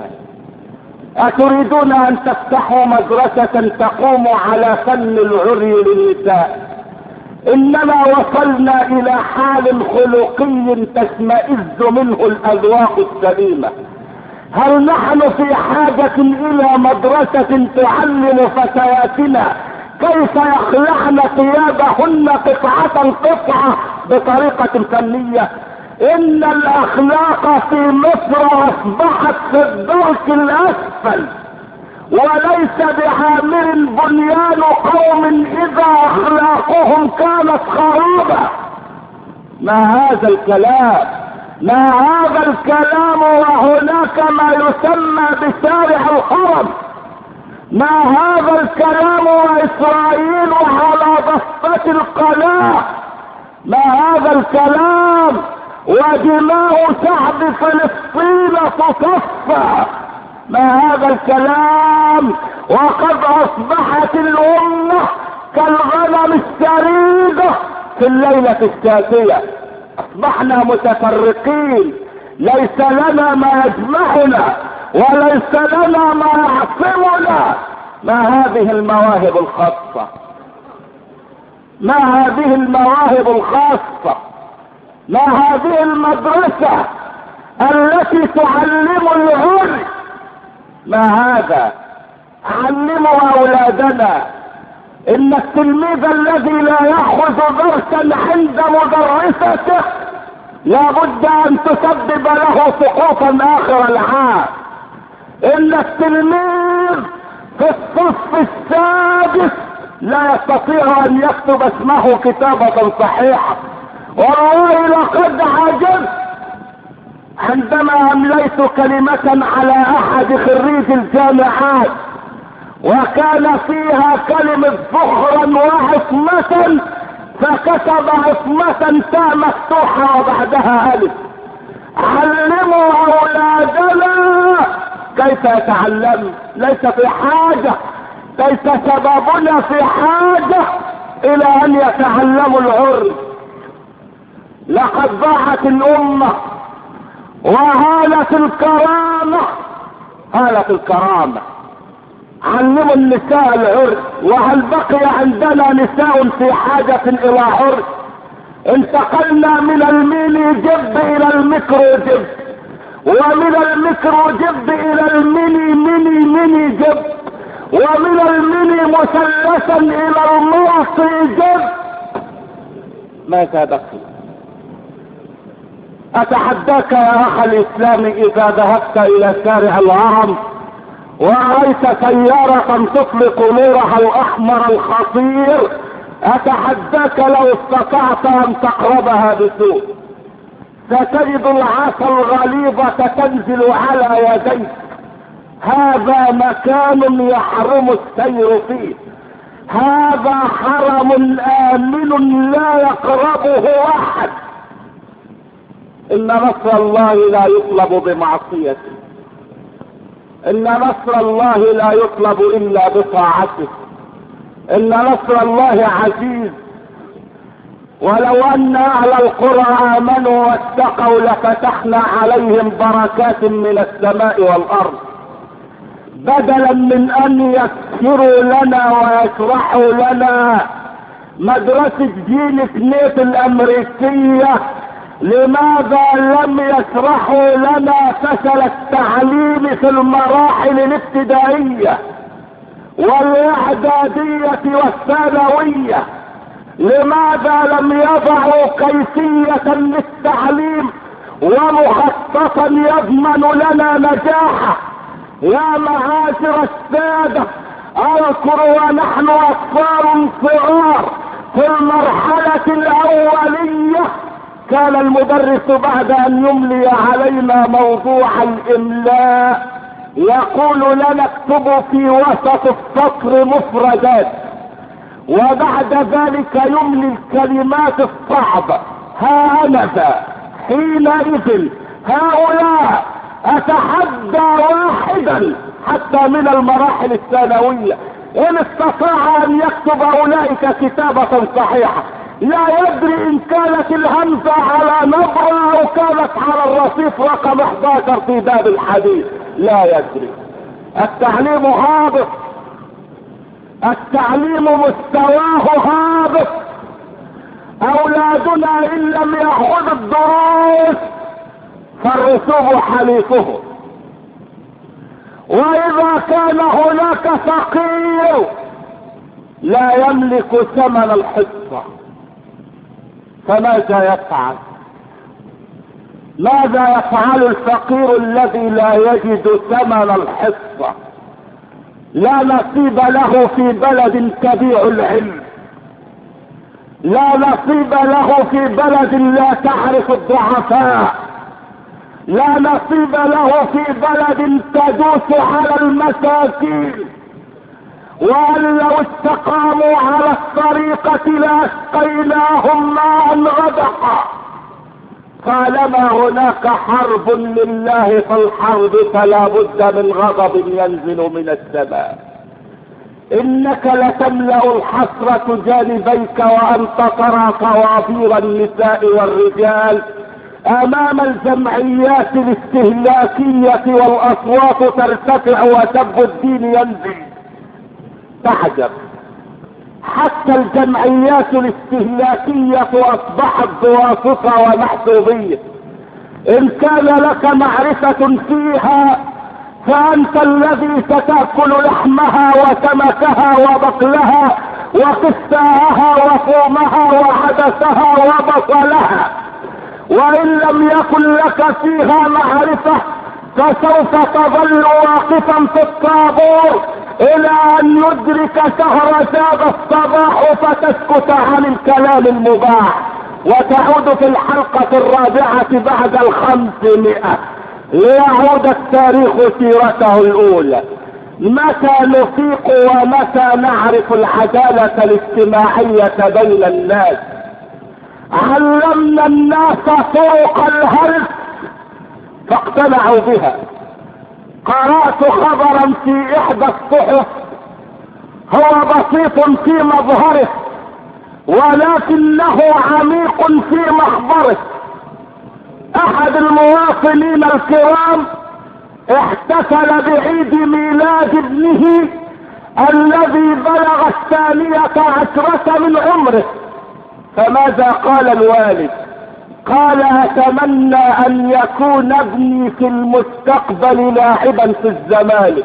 أتريدون أن تفتحوا مدرسة تقوم على فن العري للنساء؟ إنما وصلنا إلى حال خلقي تشمئز منه الأذواق السليمة. هل نحن في حاجة إلى مدرسة تعلم فتياتنا كيف يخلعن ثيابهن قطعة قطعة بطريقة فنية؟ ان الاخلاق في مصر اصبحت في الدرك الاسفل، وليس بعامر بنيان قوم اذا اخلاقهم كانت خرابة. ما هذا الكلام؟ ما هذا الكلام وهناك ما يسمى بشارع الحرم؟ ما هذا الكلام واسرائيل على ضفة القناة؟ ما هذا الكلام ودماء شعب فلسطين تصفى؟ ما هذا الكلام وقد اصبحت الامة كالغنم الشريدة في الليلة الشاتية؟ اصبحنا متفرقين، ليس لنا ما يجمعنا وليس لنا ما يعصمنا. ما هذه المواهب الخاصة؟ ما هذه المواهب الخاصة؟ ما هذه المدرسة التي تعلم العلم؟ ما هذا؟ علموا اولادنا ان التلميذ الذي لا ياخذ درسا عند مدرسته لابد ان تسبب له سقوطا اخر العام. ان التلميذ في الصف السادس لا يستطيع ان يكتب اسمه كتابة صحيحة. والله لقد عجبت عندما امليت كلمة على احد خريج الجامعات وكان فيها كلمة ظهرا وعصمة، فكتب عصمة تاء مفتوحة وبعدها الف. علموا اولادنا كيف يتعلم، ليس في حاجة، ليس سببنا في حاجة الى ان يتعلموا العرف. لقد ضاعت الامة وهالت الكرامة، هالت الكرامة. علموا النساء العرف، وهل بقي عندنا نساء في حاجة الى عرف؟ انتقلنا من الميني جب الى الميكرو جب، ومن الميكرو جب الى الميني ميني ميني جب، ومن الميني مثلثا الى الملصي جب. ماذا بقي؟ اتحداك يا اخ الاسلام اذا ذهبت الى شارع الهرم ورأيت سيارة تطلق نورها الاحمر الخطير، اتحداك لو استطعت ان تقربها بسوء ستجد العصا الغليظة تنزل على يديك. هذا مكان يحرم السير فيه، هذا حرم آمن لا يقربه احد. ان نصر الله لا يطلب بمعصيته، ان نصر الله لا يطلب الا بطاعته. ان نصر الله عزيز. ولو ان اهل القرى امنوا واتقوا لفتحنا عليهم بركات من السماء والارض، بدلا من ان يسروا لنا ويشرحوا لنا مدرسة جيل سميث الامريكية. لماذا لم يشرحوا لنا فشل التعليم في المراحل الابتدائية والاعدادية والثانوية؟ لماذا لم يضعوا كيفية للتعليم ومخططا يضمن لنا نجاحه؟ يا معاشر السادة، اذكر ونحن اطفال صغار في المرحلة الاولية كان المدرس بعد ان يملي علينا موضوع الاملاء يقول لنا اكتبوا في وسط السطر مفردات، وبعد ذلك يملي الكلمات الصعبة. ها أنا ذا حينئذ هؤلاء اتحدى واحدا حتى من المراحل الثانوية ان استطاع ان يكتب اولئك كتابة صحيحة لا يدري ان كانت الهمزة على نبرة او كانت على الرصيف رقم احد عشر في باب الحديث، لا يدري. التعليم هابط، التعليم مستواه هابط. اولادنا ان لم يأخذ الدروس فالرسوب حليفه، واذا كان هناك فقير لا يملك ثمن الحصة فماذا يفعل؟ ماذا يفعل الفقير الذي لا يجد ثمن الحصة؟ لا نصيب له في بلد تبيع العلم، لا نصيب له في بلد لا تعرف الضعفاء، لا نصيب له في بلد تدوس على المساكين. وأن لو استقاموا على الطريقة لأسقيناهم ماء غدقا. طالما هناك حرب لله فالحرب فلا بد من غضب ينزل من السماء. انك لتملأ الحسرة جانبيك وانت ترى طوابير النساء والرجال امام الجمعيات الاستهلاكية والاصوات ترتفع وسب الدين ينزل، تعجب. حتى الجمعيات الاستهلاكية اصبحت بواسطة ومحسوبية. ان كان لك معرفة فيها فانت الذي ستأكل لحمها وسمكها وبقلها وقساها وفومها وعدسها وبصلها. وان لم يكن لك فيها معرفة فسوف تظل واقفا في الطابور الى ان يدرك شهرزاد الصباح فتسكت عن الكلام المباح وتعود في الحلقة الرابعة بعد الخمسمائة ليعود التاريخ سيرته الاولى. متى نفيق ومتى نعرف العدالة الاجتماعية بين الناس؟ علمنا الناس طرق الهلك فاقتنعوا بها. قرأت خبرا في احدى الصحف هو بسيط في مظهره ولكنه عميق في محضره. احد المواطنين الكرام احتفل بعيد ميلاد ابنه الذي بلغ الثانية عشرة من عمره، فماذا قال الوالد؟ قال اتمنى ان يكون ابني في المستقبل لاعبا في الزمالك.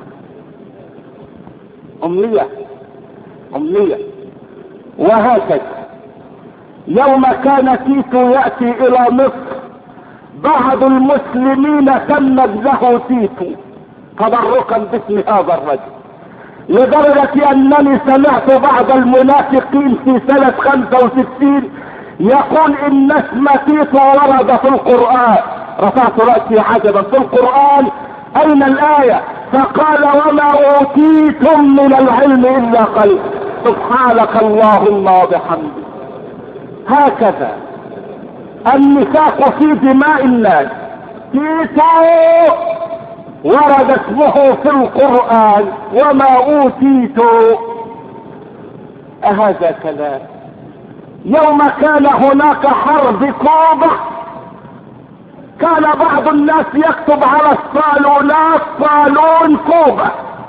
امنية امنية. وهكذا يوم كان تيتو يأتي الى مصر بعض المسلمين سمت له تيتو تبركا باسم هذا الرجل، لدرجة انني سمعت بعض المنافقين في سنة خمسة وستين يقول ان اسم تيتو ورد في القرآن. رفعت رأسي عجبا، في القرآن اين الآية؟ فقال وما اوتيتم من العلم الا قليلا. سبحانك اللهم وبحمدك. هكذا النفاق في دماء الناس. تيتو ورد اسمه في القرآن وما اوتيتم. أهذا كلام؟ يوم كان هناك حرب كوبا كان بعض الناس يكتب على الصالونات صالون كوبا،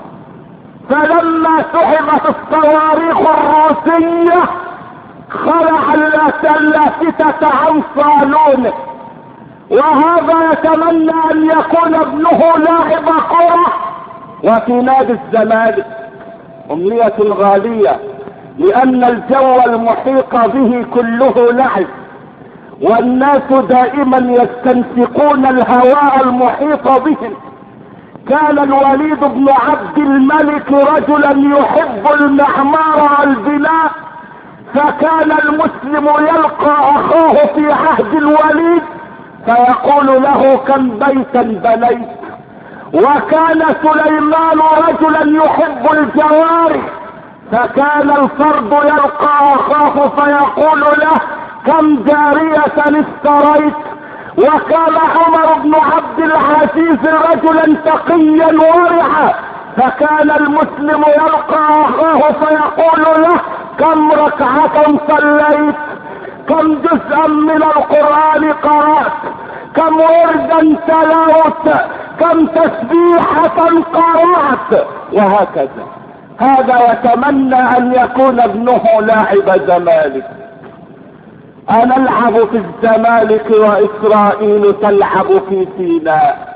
فلما سحبت الصواريخ الروسية خلع اللافتة عن صالونه، وهذا يتمنى ان يكون ابنه لاعب كرة وفي نادي الزمالك، امنية غالية، لان الجو المحيط به كله لعب، والناس دائما يستنشقون الهواء المحيط بهم. كان الوليد بن عبد الملك رجلا يحب المعمار والبناء، فكان المسلم يلقى اخاه في عهد الوليد فيقول له كم بيتا بنيت. وكان سليمان رجلا يحب الجوارح، فكان الفرد يلقى اخاه فيقول له كم جارية اشتريت. وكان عمر بن عبد العزيز رجلا تقيا ورعا، فكان المسلم يلقى اخاه فيقول له كم ركعة صليت، كم جزءا من القرآن قرأت، كم وردا تلوت، كم تسبيحة قرأت، وهكذا. هذا يتمنى ان يكون ابنه لاعب زمالك. انا العب في الزمالك واسرائيل تلعب في سيناء.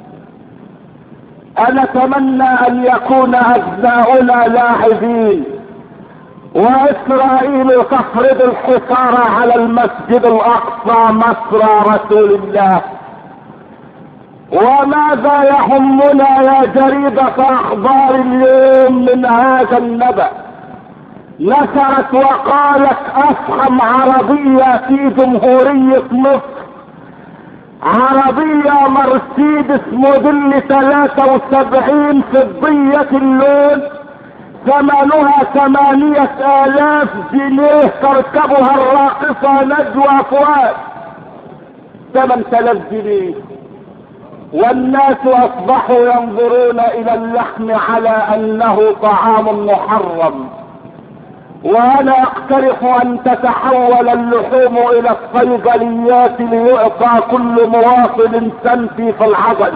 انا اتمنى ان يكون ابناؤنا لاعبين واسرائيل تفرض الحصار على المسجد الاقصى مصر رسول الله. وماذا يهمنا يا جريدة اخبار اليوم من هذا النبأ؟ نشرت وقالت افخم عربية في جمهورية مصر، عربية مرسيدس موديل ثلاثة وسبعين فضية اللون، ثمنها ثمانية الاف جنيه، تركبها الراقصة نجوى فؤاد، ثمان الاف جنيه. والناس اصبحوا ينظرون الى اللحم على انه طعام محرم. وانا اقترح ان تتحول اللحوم الى الصيدليات ليعطى كل مواطن سنتي في العضل.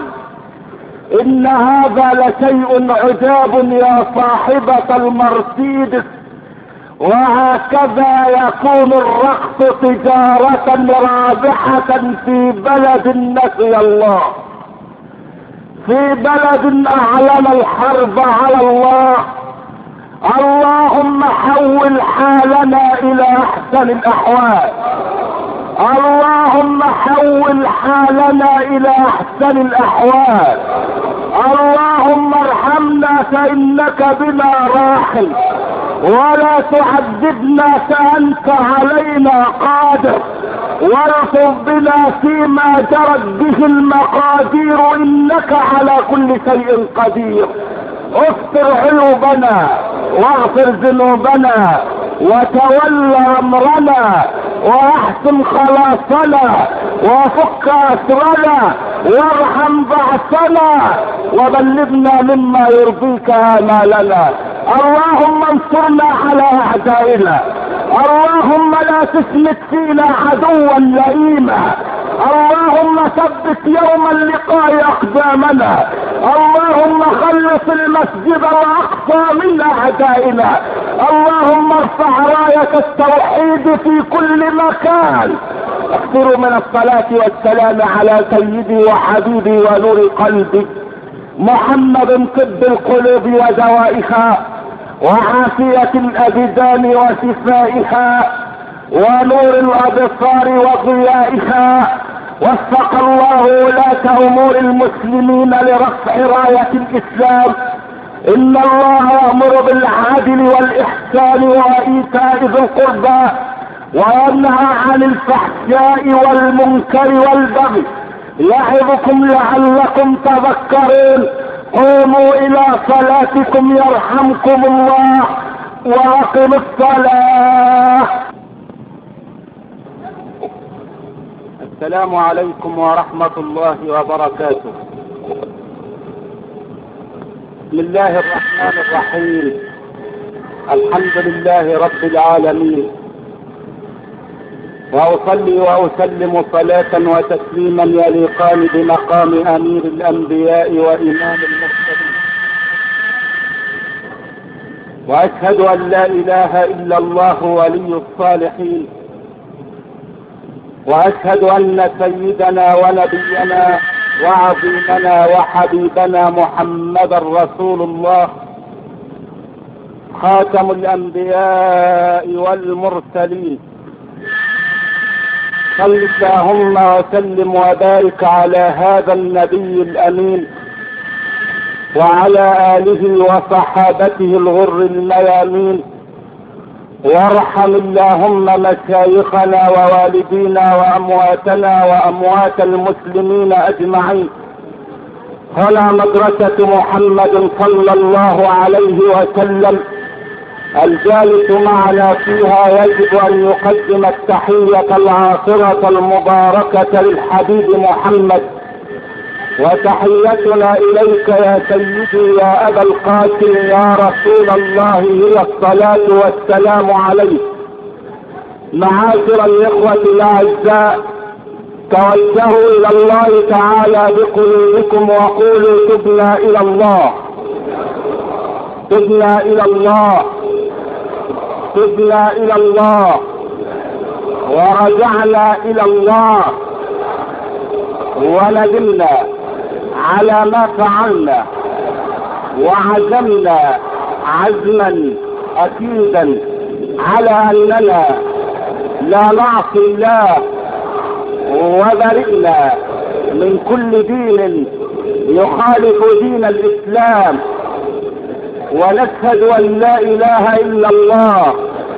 ان هذا لشيء عجاب يا صاحبة المرسيدس، وهكذا يكون الرقص تجارة رابحة في بلد نسي الله، في بلد اعلن الحرب على الله. اللهم حول حالنا الى احسن الاحوال، اللهم حول حالنا الى احسن الاحوال، اللهم ارحمنا فانك بنا راحم، ولا تعذبنا فانت علينا قادر، والطف بنا فيما جرت به المقادير انك على كل شيء قدير. استر عيوبنا واغفر ذنوبنا وتول امرنا واحسن خلاصنا وفك اسرنا وارحم بعثنا وبلغنا مما يرضيك امالنا. اللهم انصرنا على اعدائنا، اللهم لا تسمت فينا عدوا لئيما، اللهم ثبت يوم اللقاء اقدامنا، اللهم خلص المسجد الاقصى من اعدائنا، اللهم ارفع راية التوحيد في كل مكان. اكثروا من الصلاة والسلام على سيدي وحبيبي ونور قلبي محمد، طب القلوب ودوائها وعافية الابدان وشفائها ونور الابصار وضيائها. وفق الله ولاة امور المسلمين لرفع راية الاسلام. ان الله يأمر بالعدل والاحسان وايتاء ذي القربى وينهى عن الفحشاء والمنكر والبغي، يعظكم لعلكم تذكرون. قوموا الى صلاتكم يرحمكم الله، واقم الصلاة. السلام عليكم ورحمة الله وبركاته. بسم الله الرحمن الرحيم. الحمد لله رب العالمين، وأصلي وأسلم صلاة وتسليما يليقان بمقام أمير الأنبياء وإمام المرسلين، وأشهد أن لا إله إلا الله ولي الصالحين، وأشهد أن سيدنا ونبينا وعظيمنا وحبيبنا محمدا رسول الله خاتم الأنبياء والمرسلين. صل اللهم وسلم وبارك على هذا النبي الأمين وعلى آله وصحابته الغر الميامين، وارحم اللهم مشايخنا ووالدينا وأمواتنا وأموات المسلمين أجمعين. هنا مدرسة محمد صلى الله عليه وسلم، الجالس معنا فيها يجب أن يقدم التحية العاطرة المباركة للحبيب محمد، وتحيتنا إليك يا سيدي يا أبا القاسم يا رسول الله هي الصلاة والسلام عليك. معاشر الإخوة الأعزاء، توجهوا إلى الله تعالى بقلوبكم وقولوا تبنا إلى الله، تبنا إلى الله، تبنا إلى الله، ورجعنا إلى الله، وندمنا على ما فعلنا، وعزمنا عزما أكيدا على أننا لا نعصي الله، وبرئنا من كل دين يخالف دين الإسلام، ونشهد أن لا إله إلا الله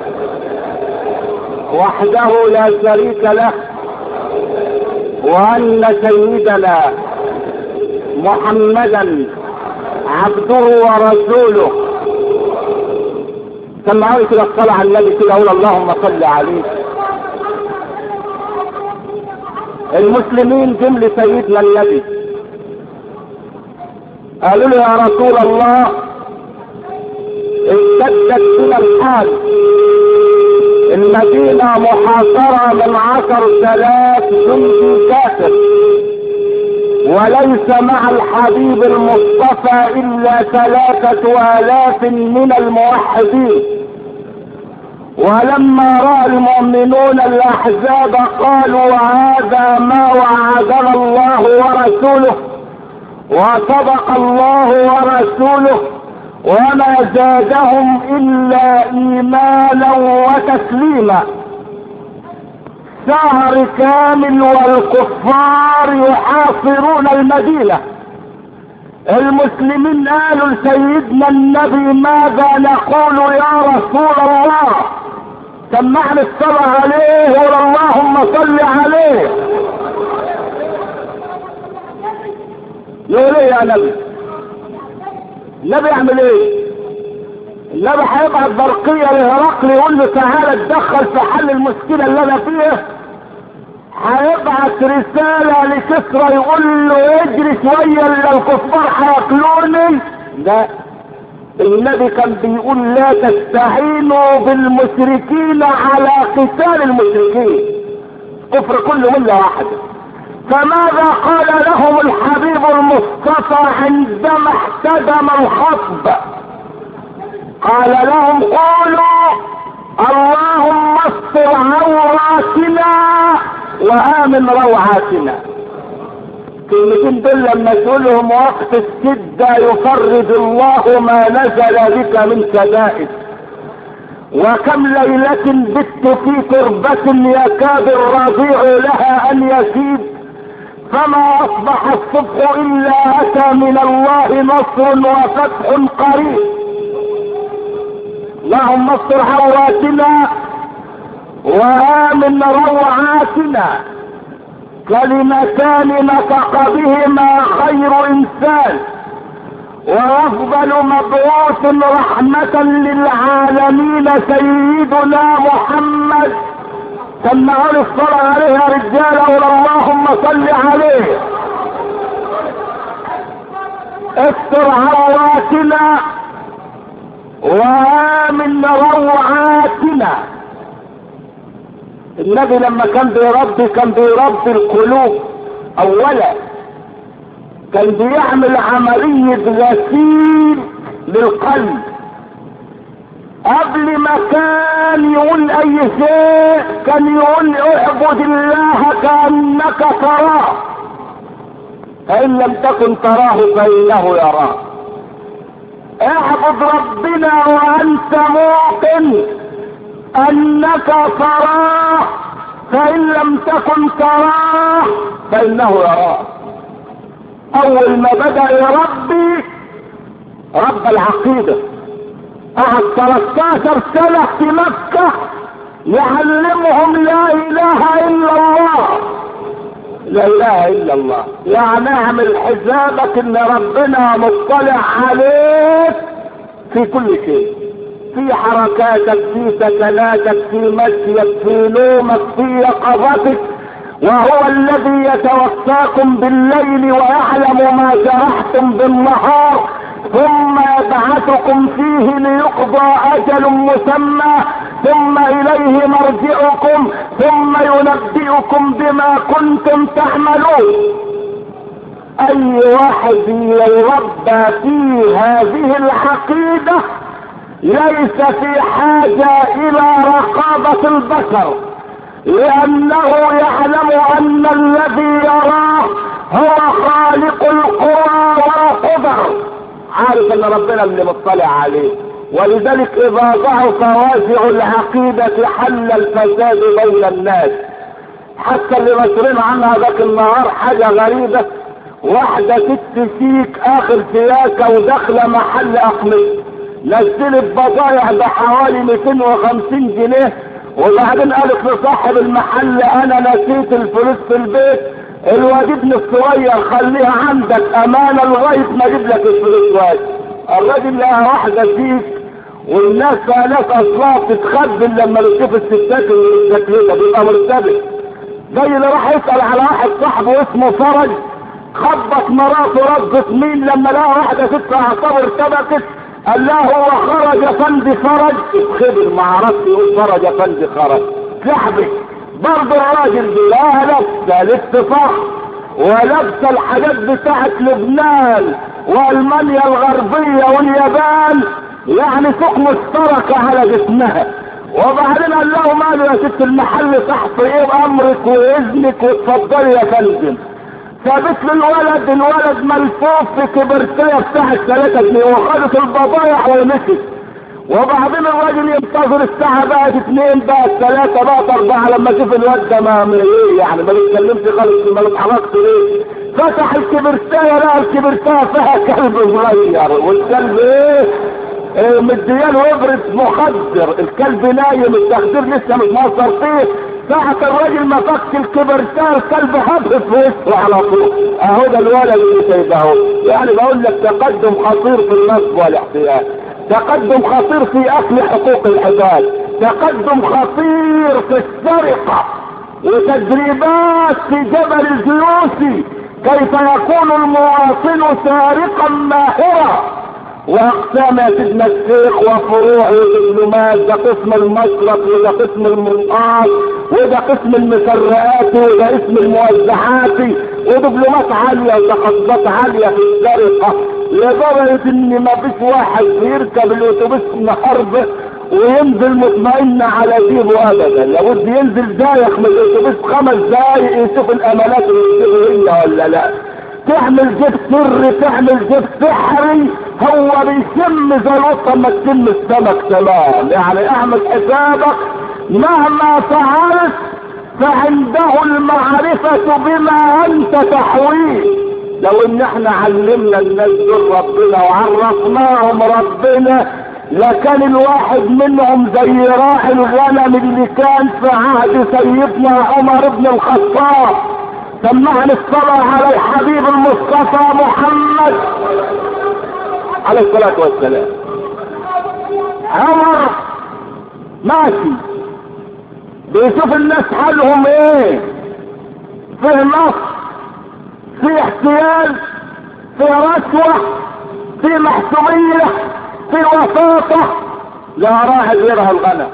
وحده لا شريك له، وأن سيدنا محمدا عبده ورسوله. سمعوني كده الصلاة على النبي كده، أقول اللهم صل عليه. المسلمين جم لسيدنا النبي قالوا له يا رسول الله اشتدت بنا الحال، المدينة محاصرة من عشر آلاف جندي كافر، وليس مع الحبيب المصطفى إلا ثلاثة آلاف من الموحدين. ولما رأى المؤمنون الأحزاب قالوا هذا ما وعدنا الله ورسوله، وصدق الله ورسوله، وما زادهم إلا إيمانا وتسليما. شهر كامل والكفار يحاصرون المدينة. المسلمين قالوا لسيدنا النبي ماذا نقول يا رسول الله؟ سمعنا الصلاة عليه اللهم صل عليه. يقول ايه يا نبي؟ النبي يعمل ايه؟ النبي هيبعت برقية لهرقل يقول له تعالى اتدخل في حل المشكلة اللي انا فيها. هيبعت رسالة لكسرى يقول له اجري شوية الكفار هياكلوني. لا، النبي كان بيقول لا تستعينوا بالمشركين على قتال المشركين، كفر كله ملة واحدة. فماذا قال لهم الحبيب المصطفى عندما احتدم الخطب؟ قال لهم قولوا اللهم استر عوراتنا وآمن روعاتنا. كلمتين دول لما تقولهم وقت الشدة يفرج الله ما نزل بك من شدائد. وكم ليلة بت في كربة يكاد الرضيع لها ان يسيد، فما اصبح الصبح الا اتى من الله نصر وفتح قريب. اللهم استر عوراتنا وآمن روعاتنا، كلمتان نطق بهما خير انسان وافضل مبعوث رحمة للعالمين سيدنا محمد. سمعوا الصلاة عليه يا رجال، اللهم صل عليه. استر عوراتنا وآمن روعاتنا. النبي لما كان بيربي كان بيربي القلوب اولا، كان بيعمل عملية غسيل للقلب قبل ما كان يقول اي شيء. كان يقول اعبد الله كأنك تراه، فان لم تكن تراه فانه يراك. اعبد ربنا وانت موقن انك تراه، فان لم تكن تراه فانه يراك. اول ما بدأ يربي رب العقيدة، قعد ثلاثة عشر سنة في مكة يعلمهم لا اله الا الله. لا اله الا الله يعني اعمل حسابك ان ربنا مطلع عليك في كل شيء، في حركاتك، في سكناتك، في مشيك، في نومك، في يقظتك. وهو الذي يتوفاكم بالليل ويعلم ما جرحتم بالنهار، ثم يبعثكم فيه ليقضى اجل مسمى، ثم اليه مرجعكم، ثم ينبئكم بما كنتم تعملون. اي واحد يربى في هذه العقيدة ليس في حاجة الى رقابة البشر، لانه يعلم ان الذي يراه هو خالق القرى والقدر، عارف ان ربنا اللي مطلع عليه. ولذلك اذا ضعف وازع العقيدة حل الفساد بين الناس. حتى اللي مسؤولين عنها ذاك النهار حاجة غريبة، واحدة ست شيك اخر سياكة وداخلة محل اقمش، نزلت بضايع بحوالي مئتين وخمسين جنيه، وبعدين قالت لصاحب المحل انا نسيت الفلوس في البيت، الواد ابن الصغير خليها عندك امانة لغاية ما اجيب لك الفلوس. واجب الراجل لقى واحدة فيك، والناس ناس اصلا بتتخبل لما بتشوف الستات الشكلية بيبقى مرتبط. زي اللي راح يسأل على واحد صاحبه اسمه فرج، خبط مراته رجت مين لما لقى واحدة ست اعصابه ارتبكت، قال له هو خرج فندي فرج، اتخبر ما عرفت يقول فرج فندي خرج لحبك. برضه الراجل لا لبس الاتفاق ولبس الحاجات بتاعت لبنان والمانيا الغربية واليابان، يعني سوق مشتركة على جسمها. وبعدين قال له ماله يا ست المحل تحت ايه امرك واذنك واتفضلي يا فندم. سابت للولد، الولد ملفوف في كبرتية بتاعت ثلاثة جنيه، وخدت البضايع ومشت. وبعدين الراجل ينتظر الساعة بقت اتنين، بقت ثلاثة، بقت اربعة، لما شوف الواد ده ما ايه يعني ما بيتكلمش خالص، ما بيتحركش ليه. فتح الكبرتاية لقى الكبرتاية فيها كلب صغير، والكلب ايه, إيه مدياله ابرة مخدر، الكلب نايم، التخدير لسه مش مصر فيه. ساعة الراجل ما فك الكبرتاية الكلب هبط في وشه على طول. اهو ده الولد اللي سايبه. يعني بقول لك تقدم خطير في النصب والاحتيال، تقدم خطير في اكل حقوق العباد، تقدم خطير في السرقة، وتدريبات في جبل الجيوسي كيف يكون المواطن سارقا ماهرا. واقسام يا سيدنا الشيخ وفروع ودبلومات، ده قسم المشرق وده قسم المنقاط وده قسم المسرقات وده اسم الموزعات، ودبلومات عالية وتخصصات عالية في السرقة، لدرجة ان ما فيش واحد بيركب الاتوبيس النهارده وينزل مطمئن على جيبه ابدا، لابد ينزل دايخ من الاتوبيس خمس دقايق يشوف الامانات اللي هي ولا لا. تعمل جيب سري، تعمل جيب سحري، هو بيشم زي القطه ما تشم السمك تمام. يعني اعمل حسابك مهما فعلت فعنده المعرفة بما انت تحويه. لو ان احنا علمنا الناس دول ربنا وعرفناهم ربنا لكان الواحد منهم زي راعي الغنم اللي كان في عهد سيدنا عمر بن الخطاب. سمعنا الصلاة على الحبيب المصطفى محمد عليه الصلاة والسلام. عمر ماشي بيشوف الناس حالهم ايه، فيه نص، فيه احتيال، فيه رشوة، فيه محسوبية، في وساطه لا راعي يرعى الغنم.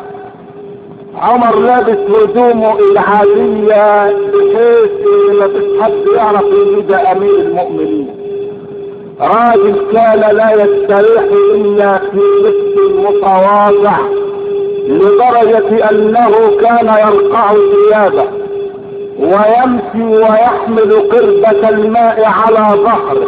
عمر لابس هدومه العادية بحيث ما فيش حد يعرف ان ده امير المؤمنين. راجل كان لا يستريح الا في لبس متواضع لدرجة انه كان يرقع ثيابه ويمشي ويحمل قربة الماء على ظهره.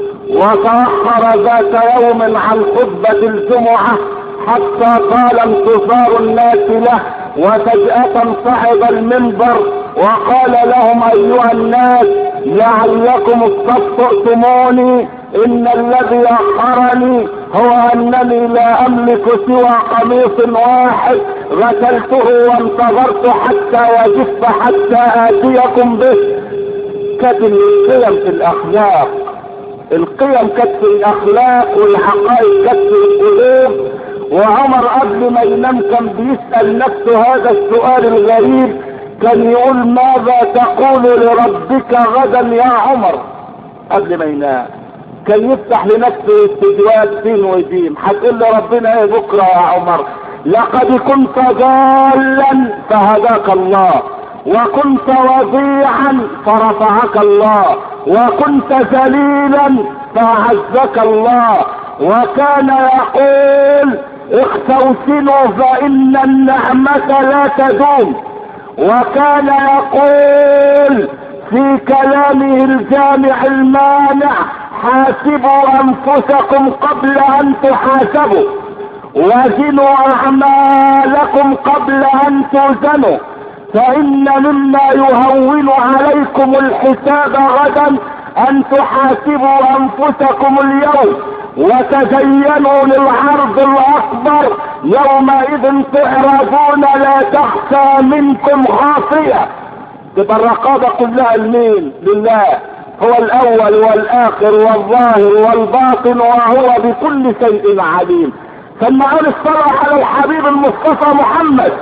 وتأخر ذات يوم عن خطبة الجمعة حتى طال انتظار الناس له، وفجأة صعد المنبر وقال لهم ايها الناس لعلكم استبطأتموني، ان الذي اخرني هو انني لا املك سوى قميص واحد غسلته وانتظرت حتى يجف حتى اتيكم به. كانت القيم في الاخلاق، القيم كانت في الاخلاق والحقائق كانت في القلوب. وعمر قبل ما ينام كان بيسأل نفسه هذا السؤال الغريب، كان يقول ماذا تقول لربك غدا يا عمر؟ قبل ما ينام كان يفتح لنفسه استجواب سين وجيم. هتقول لربنا ايه بكره يا عمر؟ لقد كنت ضالا فهداك الله، وكنت وضيعا فرفعك الله، وكنت ذليلا فاعزك الله. وكان يقول اختوسنوا فان النعمة لا تدوم. وكان يقول في كلامه الجامع المانع حاسبوا انفسكم قبل ان تحاسبوا، وزنوا اعمالكم قبل ان توزنوا، فان مما يهون عليكم الحساب غدا ان تحاسبوا انفسكم اليوم وتزينوا للعرض الاكبر، يومئذ تعرضون لا تخفى منكم خافية. تبقى الرقابة كلها لمين؟ لله، هو الاول والاخر والظاهر والباطن وهو بكل شيء عليم. ثم قال الصلاة على الحبيب المصطفى محمد.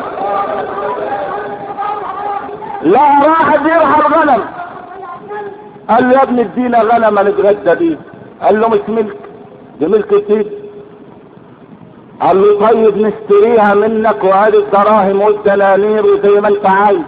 لا واحد يرعى الغنم، قال له يا ابن ادينا غنم نتغدى بيه. قال له مش ملك، دي ملك سيدي. قال له طيب نشتريها منك وهذه الدراهم والدنانير وزي ما انت عايز،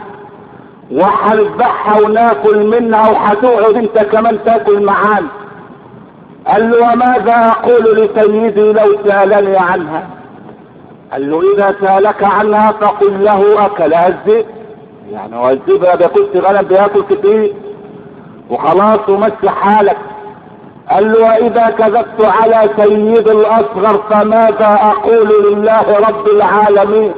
وهنذبحها وناكل منها وهتقعد انت كمان تاكل معانا. قال له وماذا اقول لسيدي لو سألني عنها؟ قال له اذا سألك عنها فقل له اكلها الذئب. يعني هو الذئب ما بياكلش غنم، بياكل كتير وخلاص ومشي حالك. قال له واذا كذبت على سيد الاصغر فماذا اقول لله رب العالمين؟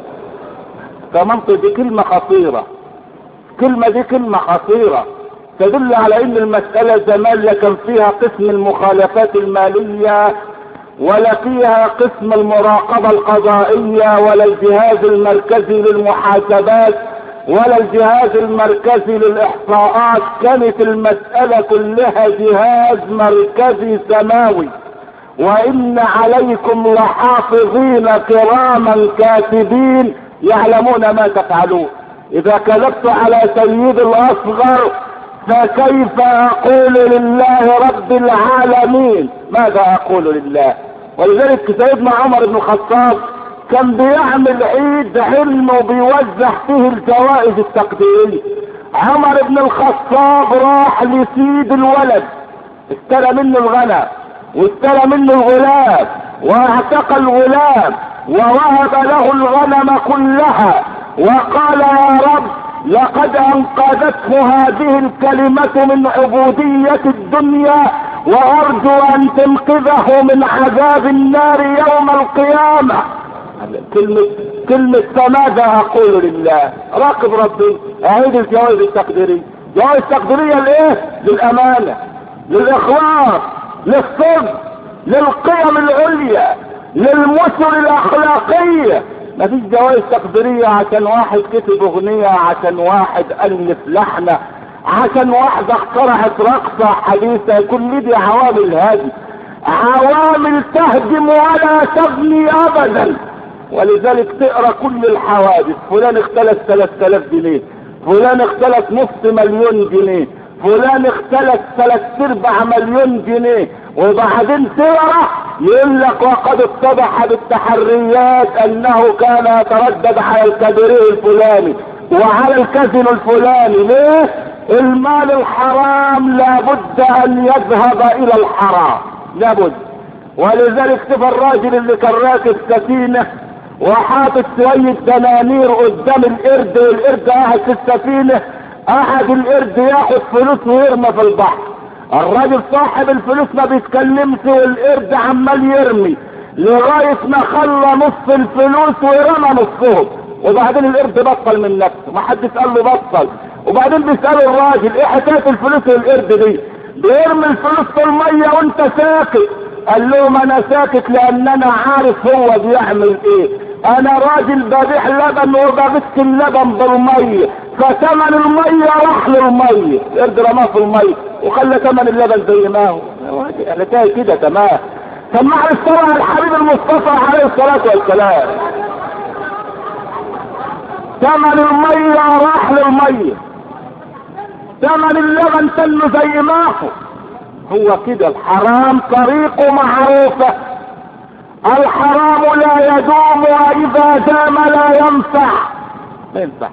فمنطق دي كلمة خطيرة، كلمة دي كلمة خطيرة تدل على ان المسألة زمان لا كان فيها قسم المخالفات المالية ولا فيها قسم المراقبة القضائية ولا الجهاز المركزي للمحاسبات ولا الجهاز المركزي للاحصاءات. كانت المسألة كلها جهاز مركزي سماوي. وان عليكم لحافظين كراما كاتبين يعلمون ما تفعلون. اذا كذبت على سيد الاصغر فكيف اقول لله رب العالمين؟ ماذا اقول لله؟ ولذلك سيدنا عمر بن الخطاب كان بيعمل عيد علم وبيوزع فيه الجوائز التقديرية. عمر بن الخطاب راح لسيد الولد، اشترى منه الغنم واشترى منه الغلام واعتق الغلام ووهب له الغنم كلها، وقال يا رب لقد انقذته هذه الكلمة من عبودية الدنيا، وارجو ان تنقذه من عذاب النار يوم القيامة. كلمة كلمة فماذا اقول لله؟ راقب ربي. اعيد الجوائز التقديرية، جوائز تقديرية لايه؟ للامانة، للاخلاص، للصدق، للقيم العليا، للمثل الاخلاقية. مفيش جوائز تقديرية عشان واحد كتب اغنية، عشان واحد الف لحنة، عشان واحدة اخترعت رقصة حديثة. كل دي عوامل هذه عوامل تهدم ولا تبني ابدا. ولذلك تقرا كل الحوادث، فلان اختلس ثلاثة آلاف جنيه، فلان اختلس نص مليون جنيه، فلان اختلس ثلاث ارباع مليون جنيه، وبعدين تقرا يقول لك وقد اتضح بالتحريات انه كان يتردد على الكبري الفلاني وعلى الكازينو الفلاني. ليه؟ المال الحرام لابد ان يذهب الى الحرام، لابد. ولذلك شوف الراجل اللي كان راكب سفينه وحاطط شويه دنانير قدام القرد، والقرد قاعد في السفينه، قعد القرد ياخد فلوس ويرمى في البحر. الراجل صاحب الفلوس ما بيتكلمش والقرد عمال يرمي لغايه ما خلى نص الفلوس ورمى نصهم. وبعدين القرد بطل من نفسه، ما حدش قال له بطل. وبعدين بيسألوا الراجل ايه حكايه الفلوس والقرد دي؟ بيرمي الفلوس في الميه وانت ساكت. قال لهم انا ساكت لان انا عارف هو بيعمل ايه. انا راجل ببيع لبن وببث اللبن بالميه، فتمن الميه راح للميه، القرد رماه في الميه وخلى تمن اللبن زي ما هو. حكايه كده تمام. سمع الصلاه الحبيب المصطفى عليه الصلاه والسلام، تمن الميه راح للميه، تمن اللبن تنه زي ما هو. هو كده الحرام طريقه معروفه، الحرام لا يدوم واذا دام لا ينفع، ما ينفع.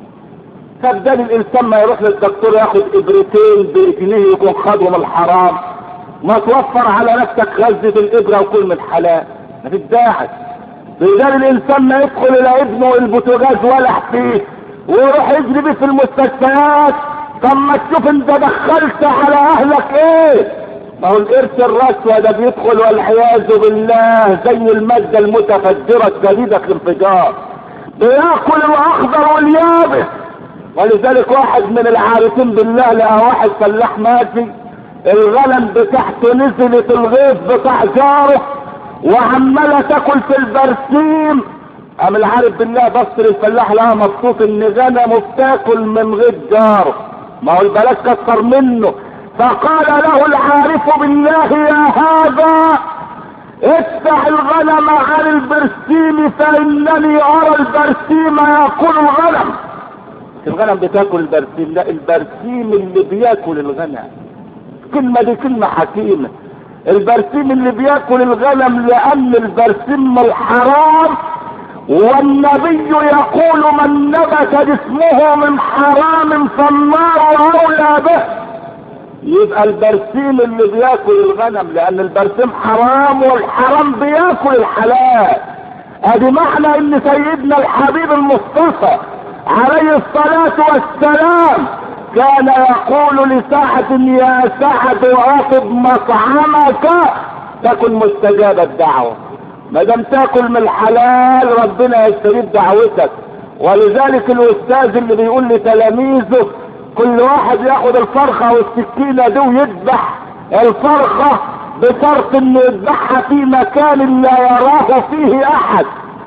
فبدل الانسان ما يروح للدكتور ياخد ابرتين بجنيه يكون خدهم الحرام، ما توفر على نفسك غزة الابرة وكل من حلال، ما فيش داعي. بدل الانسان ما يدخل الى ابنه البوتاجاز ولع فيه ويروح يجري بيه في المستشفيات. طب ما تشوف انت دخلت على اهلك ايه؟ ما هو القرش الرشوة ده بيدخل والعياذ بالله زي المادة المتفجرة الشديدة الانفجار، بياكل الاخضر واليابس. ولذلك واحد من العارفين بالله لقى واحد فلاح ماشي، الغنم بتاعته نزلت الغيط بتاع جاره وعماله تاكل في البرسيم. قام العارف بالله بص للفلاح لقى مبسوط ان غنمه بتاكل من غيط جاره، ما هو البلد كسر منه. فقال له العارف بالله يا هذا ادفع الغنم عن البرسيم فانني ارى البرسيم ياكل الغنم. الغنم بتاكل البرسيم؟ لا، البرسيم اللي بياكل الغنم. الكلمة دي كلمة حكيمة. البرسيم اللي بياكل الغنم لان البرسيم الحرام، والنبي يقول من نبت جسمه من حرام فالنار اولى به. يبقى البرسيم اللي بياكل الغنم لان البرسيم حرام والحرام بياكل الحلال. ادي معنى ان سيدنا الحبيب المصطفى عليه الصلاة والسلام كان يقول لسعد يا سعد اطب مطعمك تكن مستجاب الدعوة. ما دام تاكل من الحلال ربنا يستجيب دعوتك. ولذلك الاستاذ اللي بيقول لتلاميذه كل واحد ياخد الفرخة والسكينة دي ويذبح الفرخة بشرط انه يذبحها في مكان لا يراه فيه احد.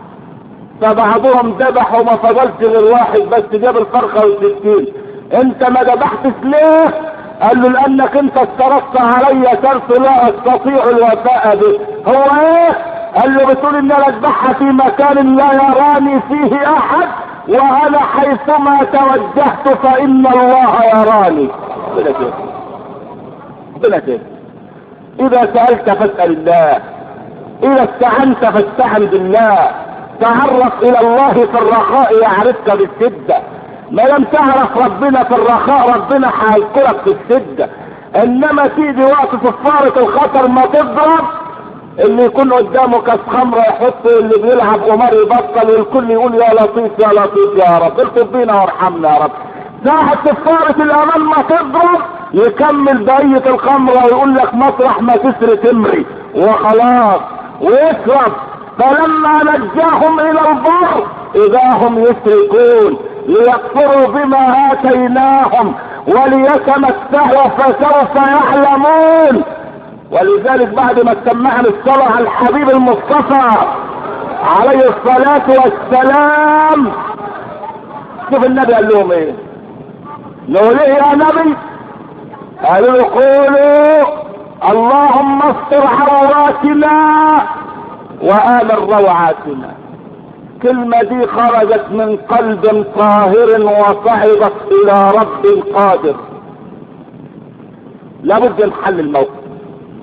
فبعضهم ذبح وما فضلش غير واحد بس جاب الفرخة والسكين. انت ما ذبحتش ليه؟ قال له لانك انت افترضت علي شرط لا استطيع الوفاء به. هو ايه؟ قال له بتقول ان انا اذبحها في مكان لا يراني فيه احد، وانا حيثما توجهت فان الله يراني. ربنا كده، ربنا كده. اذا سألت فاسأل الله، اذا استعنت فاستعن بالله. تعرف الى الله في الرخاء يعرفك بالشدة. ما لم تعرف ربنا في الرخاء ربنا هيذكرك في الشدة. انما تيجي وقت صفارة الخطر ما تضرب، اللي يكون قدامه كاس خمره يحطه، اللي بيلعب قمار يبطل، والكل يقول يا لطيف يا لطيف يا رب الطف بينا وارحمنا يا رب. ساعة صفارة الامان ما تضرب يكمل بقية الخمره ويقول لك مطرح ما تسري تمري وخلاص ويشرب. فلما نجاهم الى البر اذا هم يشركون ليكفروا بما اتيناهم وليتمتعوا فسوف يعلمون. ولذلك بعد ما سمعنا الصلاة على الحبيب المصطفى عليه الصلاة والسلام، شوف النبي قال لهم ايه؟ لو ليه يا نبي؟ قالوا له قولوا اللهم استر عوراتنا وآمن روعاتنا. الكلمة دي خرجت من قلب طاهر وصعدت الى رب قادر. لابد نحل الموقف.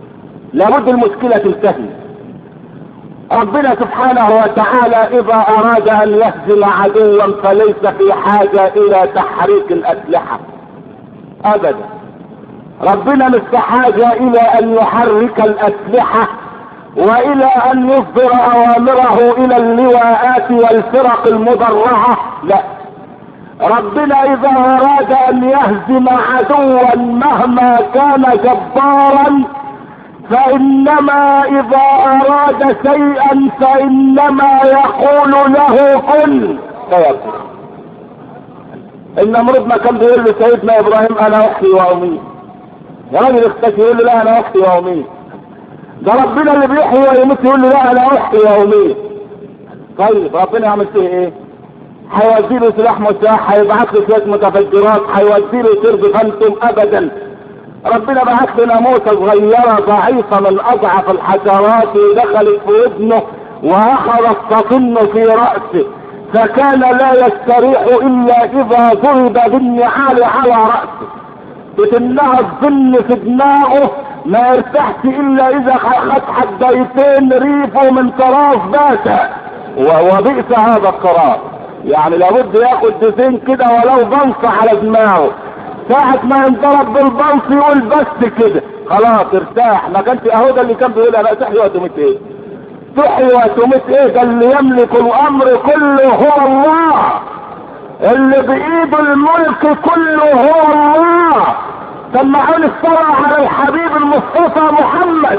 لابد المشكلة تنتهي. ربنا سبحانه وتعالى اذا اراد ان يهزم عدوا فليس في حاجة الى تحريك الاسلحة ابدا. ربنا مش في حاجة الى ان يحرك الاسلحة والى ان يصدر اوامره الى اللواءات والفرق المدرعة، لا. ربنا اذا اراد ان يهزم عدوا مهما كان جبارا فانما اذا اراد شيئا فانما يقول له كن فيكون. النمرود ما كان بيقول له سيدنا ابراهيم انا احيي واميت، يا راجل اختفي يقول له لا انا احيي واميت. ده ربنا اللي بيحيي ويميت يقول له لا انا احيي واميت. طيب ربنا يعمل فيه ايه؟ هيودي له سلاح مساح، هيبعث له شويه متفجرات، هيودي له سرب فانتم ابدا. ربنا بعث لنا موسى صغيره ضعيفه من اضعف الحشرات ودخلت في ودنه واخذت تطن في راسه، فكان لا يستريح الا اذا ضرب بالنعال على راسه، بتمنع الظل في دماغه ما يرتاحش الا اذا خد حبيتين ريفه من طراز باشا، وبئس هذا القرار. يعني لابد ياخد دزين كده ولو بنص على دماغه، ساعة ما ينضرب بالبنص يقول بس كده خلاص ارتاح. ما كانش اهو ده اللي كان بيقول انا تحيي وتميت ايه؟ تحيي وتميت ايه؟ ده اللي يملك الامر كله هو الله، اللي بايده الملك كله هو الله. سمعوني الصلاة على الحبيب المصطفى محمد.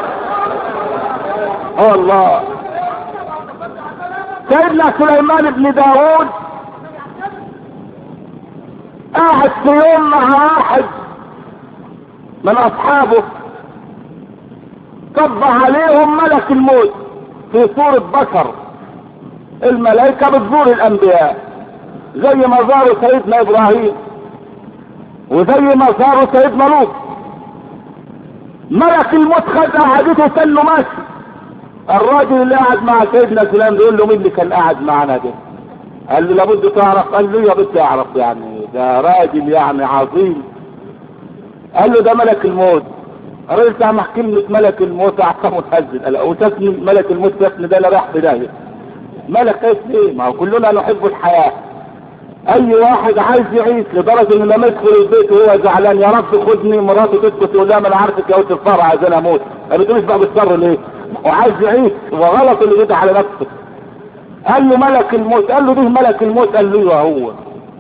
هو الله. سيدنا سليمان بن داود قاعد في يوم مع واحد من اصحابه صب عليهم ملك الموت في صورة بشر. الملائكة بتزور الانبياء زي ما زاروا سيدنا ابراهيم وزي ما زاروا سيدنا لوط. ملك الموت خد قعدته سنه ماشي. الراجل اللي قاعد مع سيدنا سليمان بيقول له مين اللي كان قاعد معنا ده؟ قال له لابد تعرف. قال له يا بدي اعرف، يعني ده راجل يعني عظيم. قال له ده ملك الموت. الراجل سامع كلمة ملك الموت اعصابه اتهزت. قال له تسمي ملك الموت تسمي ده لا راح بداية. ملك اسم ايه؟ ما هو كلنا نحب الحياة. اي واحد عايز يعيش لدرجة انه لما يدخل البيت وهو زعلان يا رب خدني، مراته تسكت تقول لا ما انا عارفك يا ولد الفرع عايز انا اموت. ما بتقولش بقى بالشر ليه؟ وعايز يعيش وغلط اللي جد على نفسه. قال له ملك الموت. قال له ده ملك الموت. قال له هو.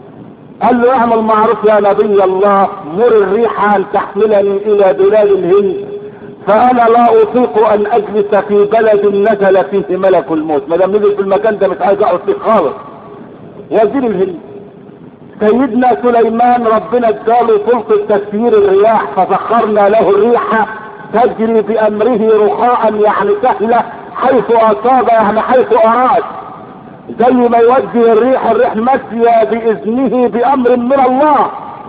قال له اعمل معروف يا نبي الله، مر الريح ان تحملني الى بلاد الهند، فانا لا اطيق ان اجلس في بلد نزل فيه ملك الموت. ما دام نزل في المكان ده مش عايز اقعد فيه خالص. وزير الهند سيدنا سليمان ربنا اداله سلطة تسيير الرياح، فسخرنا له الريح تجري بامره رخاء يعني سهلة حيث اصاب يعني حيث اراد. زي ما يوجه الريح، الريح ماشية باذنه بامر من الله.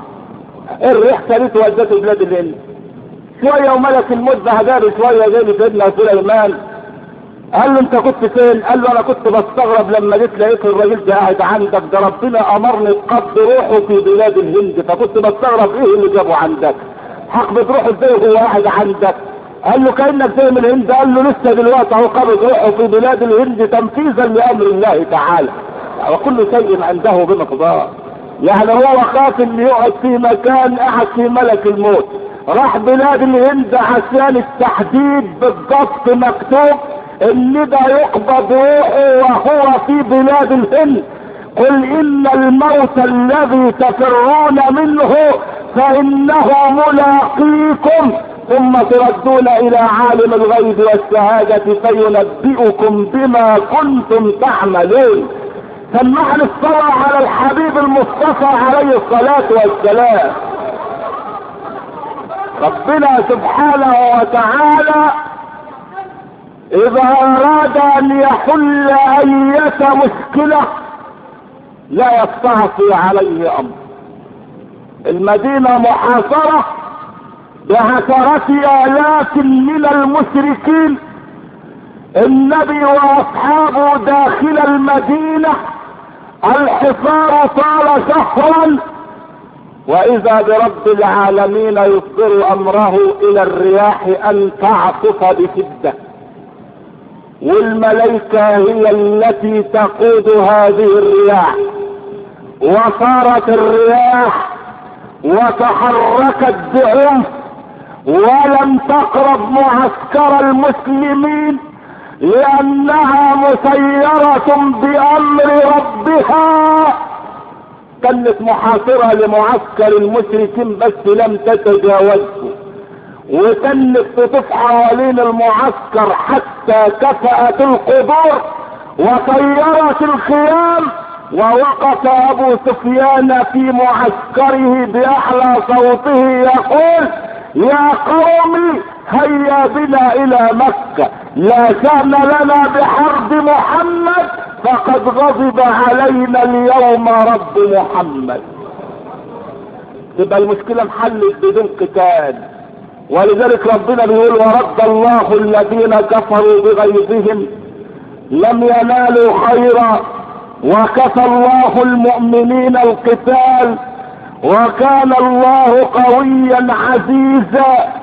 الريح سالته ودته بلاد الهند شوية وملك الموت بهدار شوية زي سيدنا سليمان. قال له انت كنت فين؟ قال له انا كنت بستغرب لما جيت لقيت الراجل ده قاعد عندك، ده ربنا امرني بقبض روحه في بلاد الهند، فكنت بستغرب ايه اللي جابه عندك؟ هقبض روحه ازاي وهو قاعد عندك؟ قال له كانك جاي من الهند. قال له لسه دلوقتي اهو قبض روحه في بلاد الهند تنفيذا لامر الله تعالى، وكل شيء عنده بمقدار. يعني هو خاف ان يقعد في مكان قاعد في ملك الموت، راح بلاد الهند عشان التحديد بالضبط مكتوب ان ده يقبض روحه وهو في بلاد الهند. قل ان الموت الذي تفرون منه فانه ملاقيكم ثم تردون الى عالم الغيب والشهادة فينبئكم بما كنتم تعملون. سمعنا الصلاة على الحبيب المصطفى عليه الصلاة والسلام. ربنا سبحانه وتعالى اذا اراد ان يحل اية مشكلة لا يستعصي عليه امر. المدينة محاصرة بعشرة الاف من المشركين، النبي واصحابه داخل المدينة، الحصار طال شهرا، واذا برب العالمين يصدر امره الى الرياح ان تعطف بشدة، والملائكة هي التي تقود هذه الرياح. وصارت الرياح وتحركت بعنف ولم تقرب معسكر المسلمين، لانها مسيرة بامر ربها. كانت محاصرة لمعسكر المشركين بس لم تتجاوزه، وكانت تطوف حوالين المعسكر حتى كفأت القبور وطيرت الخيام. ووقف ابو سفيان في معسكره باعلى صوته يقول: يا قوم هيا بنا الى مكة، لا شأن لنا بحرب محمد، فقد غضب علينا اليوم رب محمد. تبقى المشكلة انحلت بدون قتال. ولذلك ربنا بيقول: ورد الله الذين كفروا بغيظهم لم ينالوا خيرا وكفى الله المؤمنين القتال وكان الله قويا عزيزا.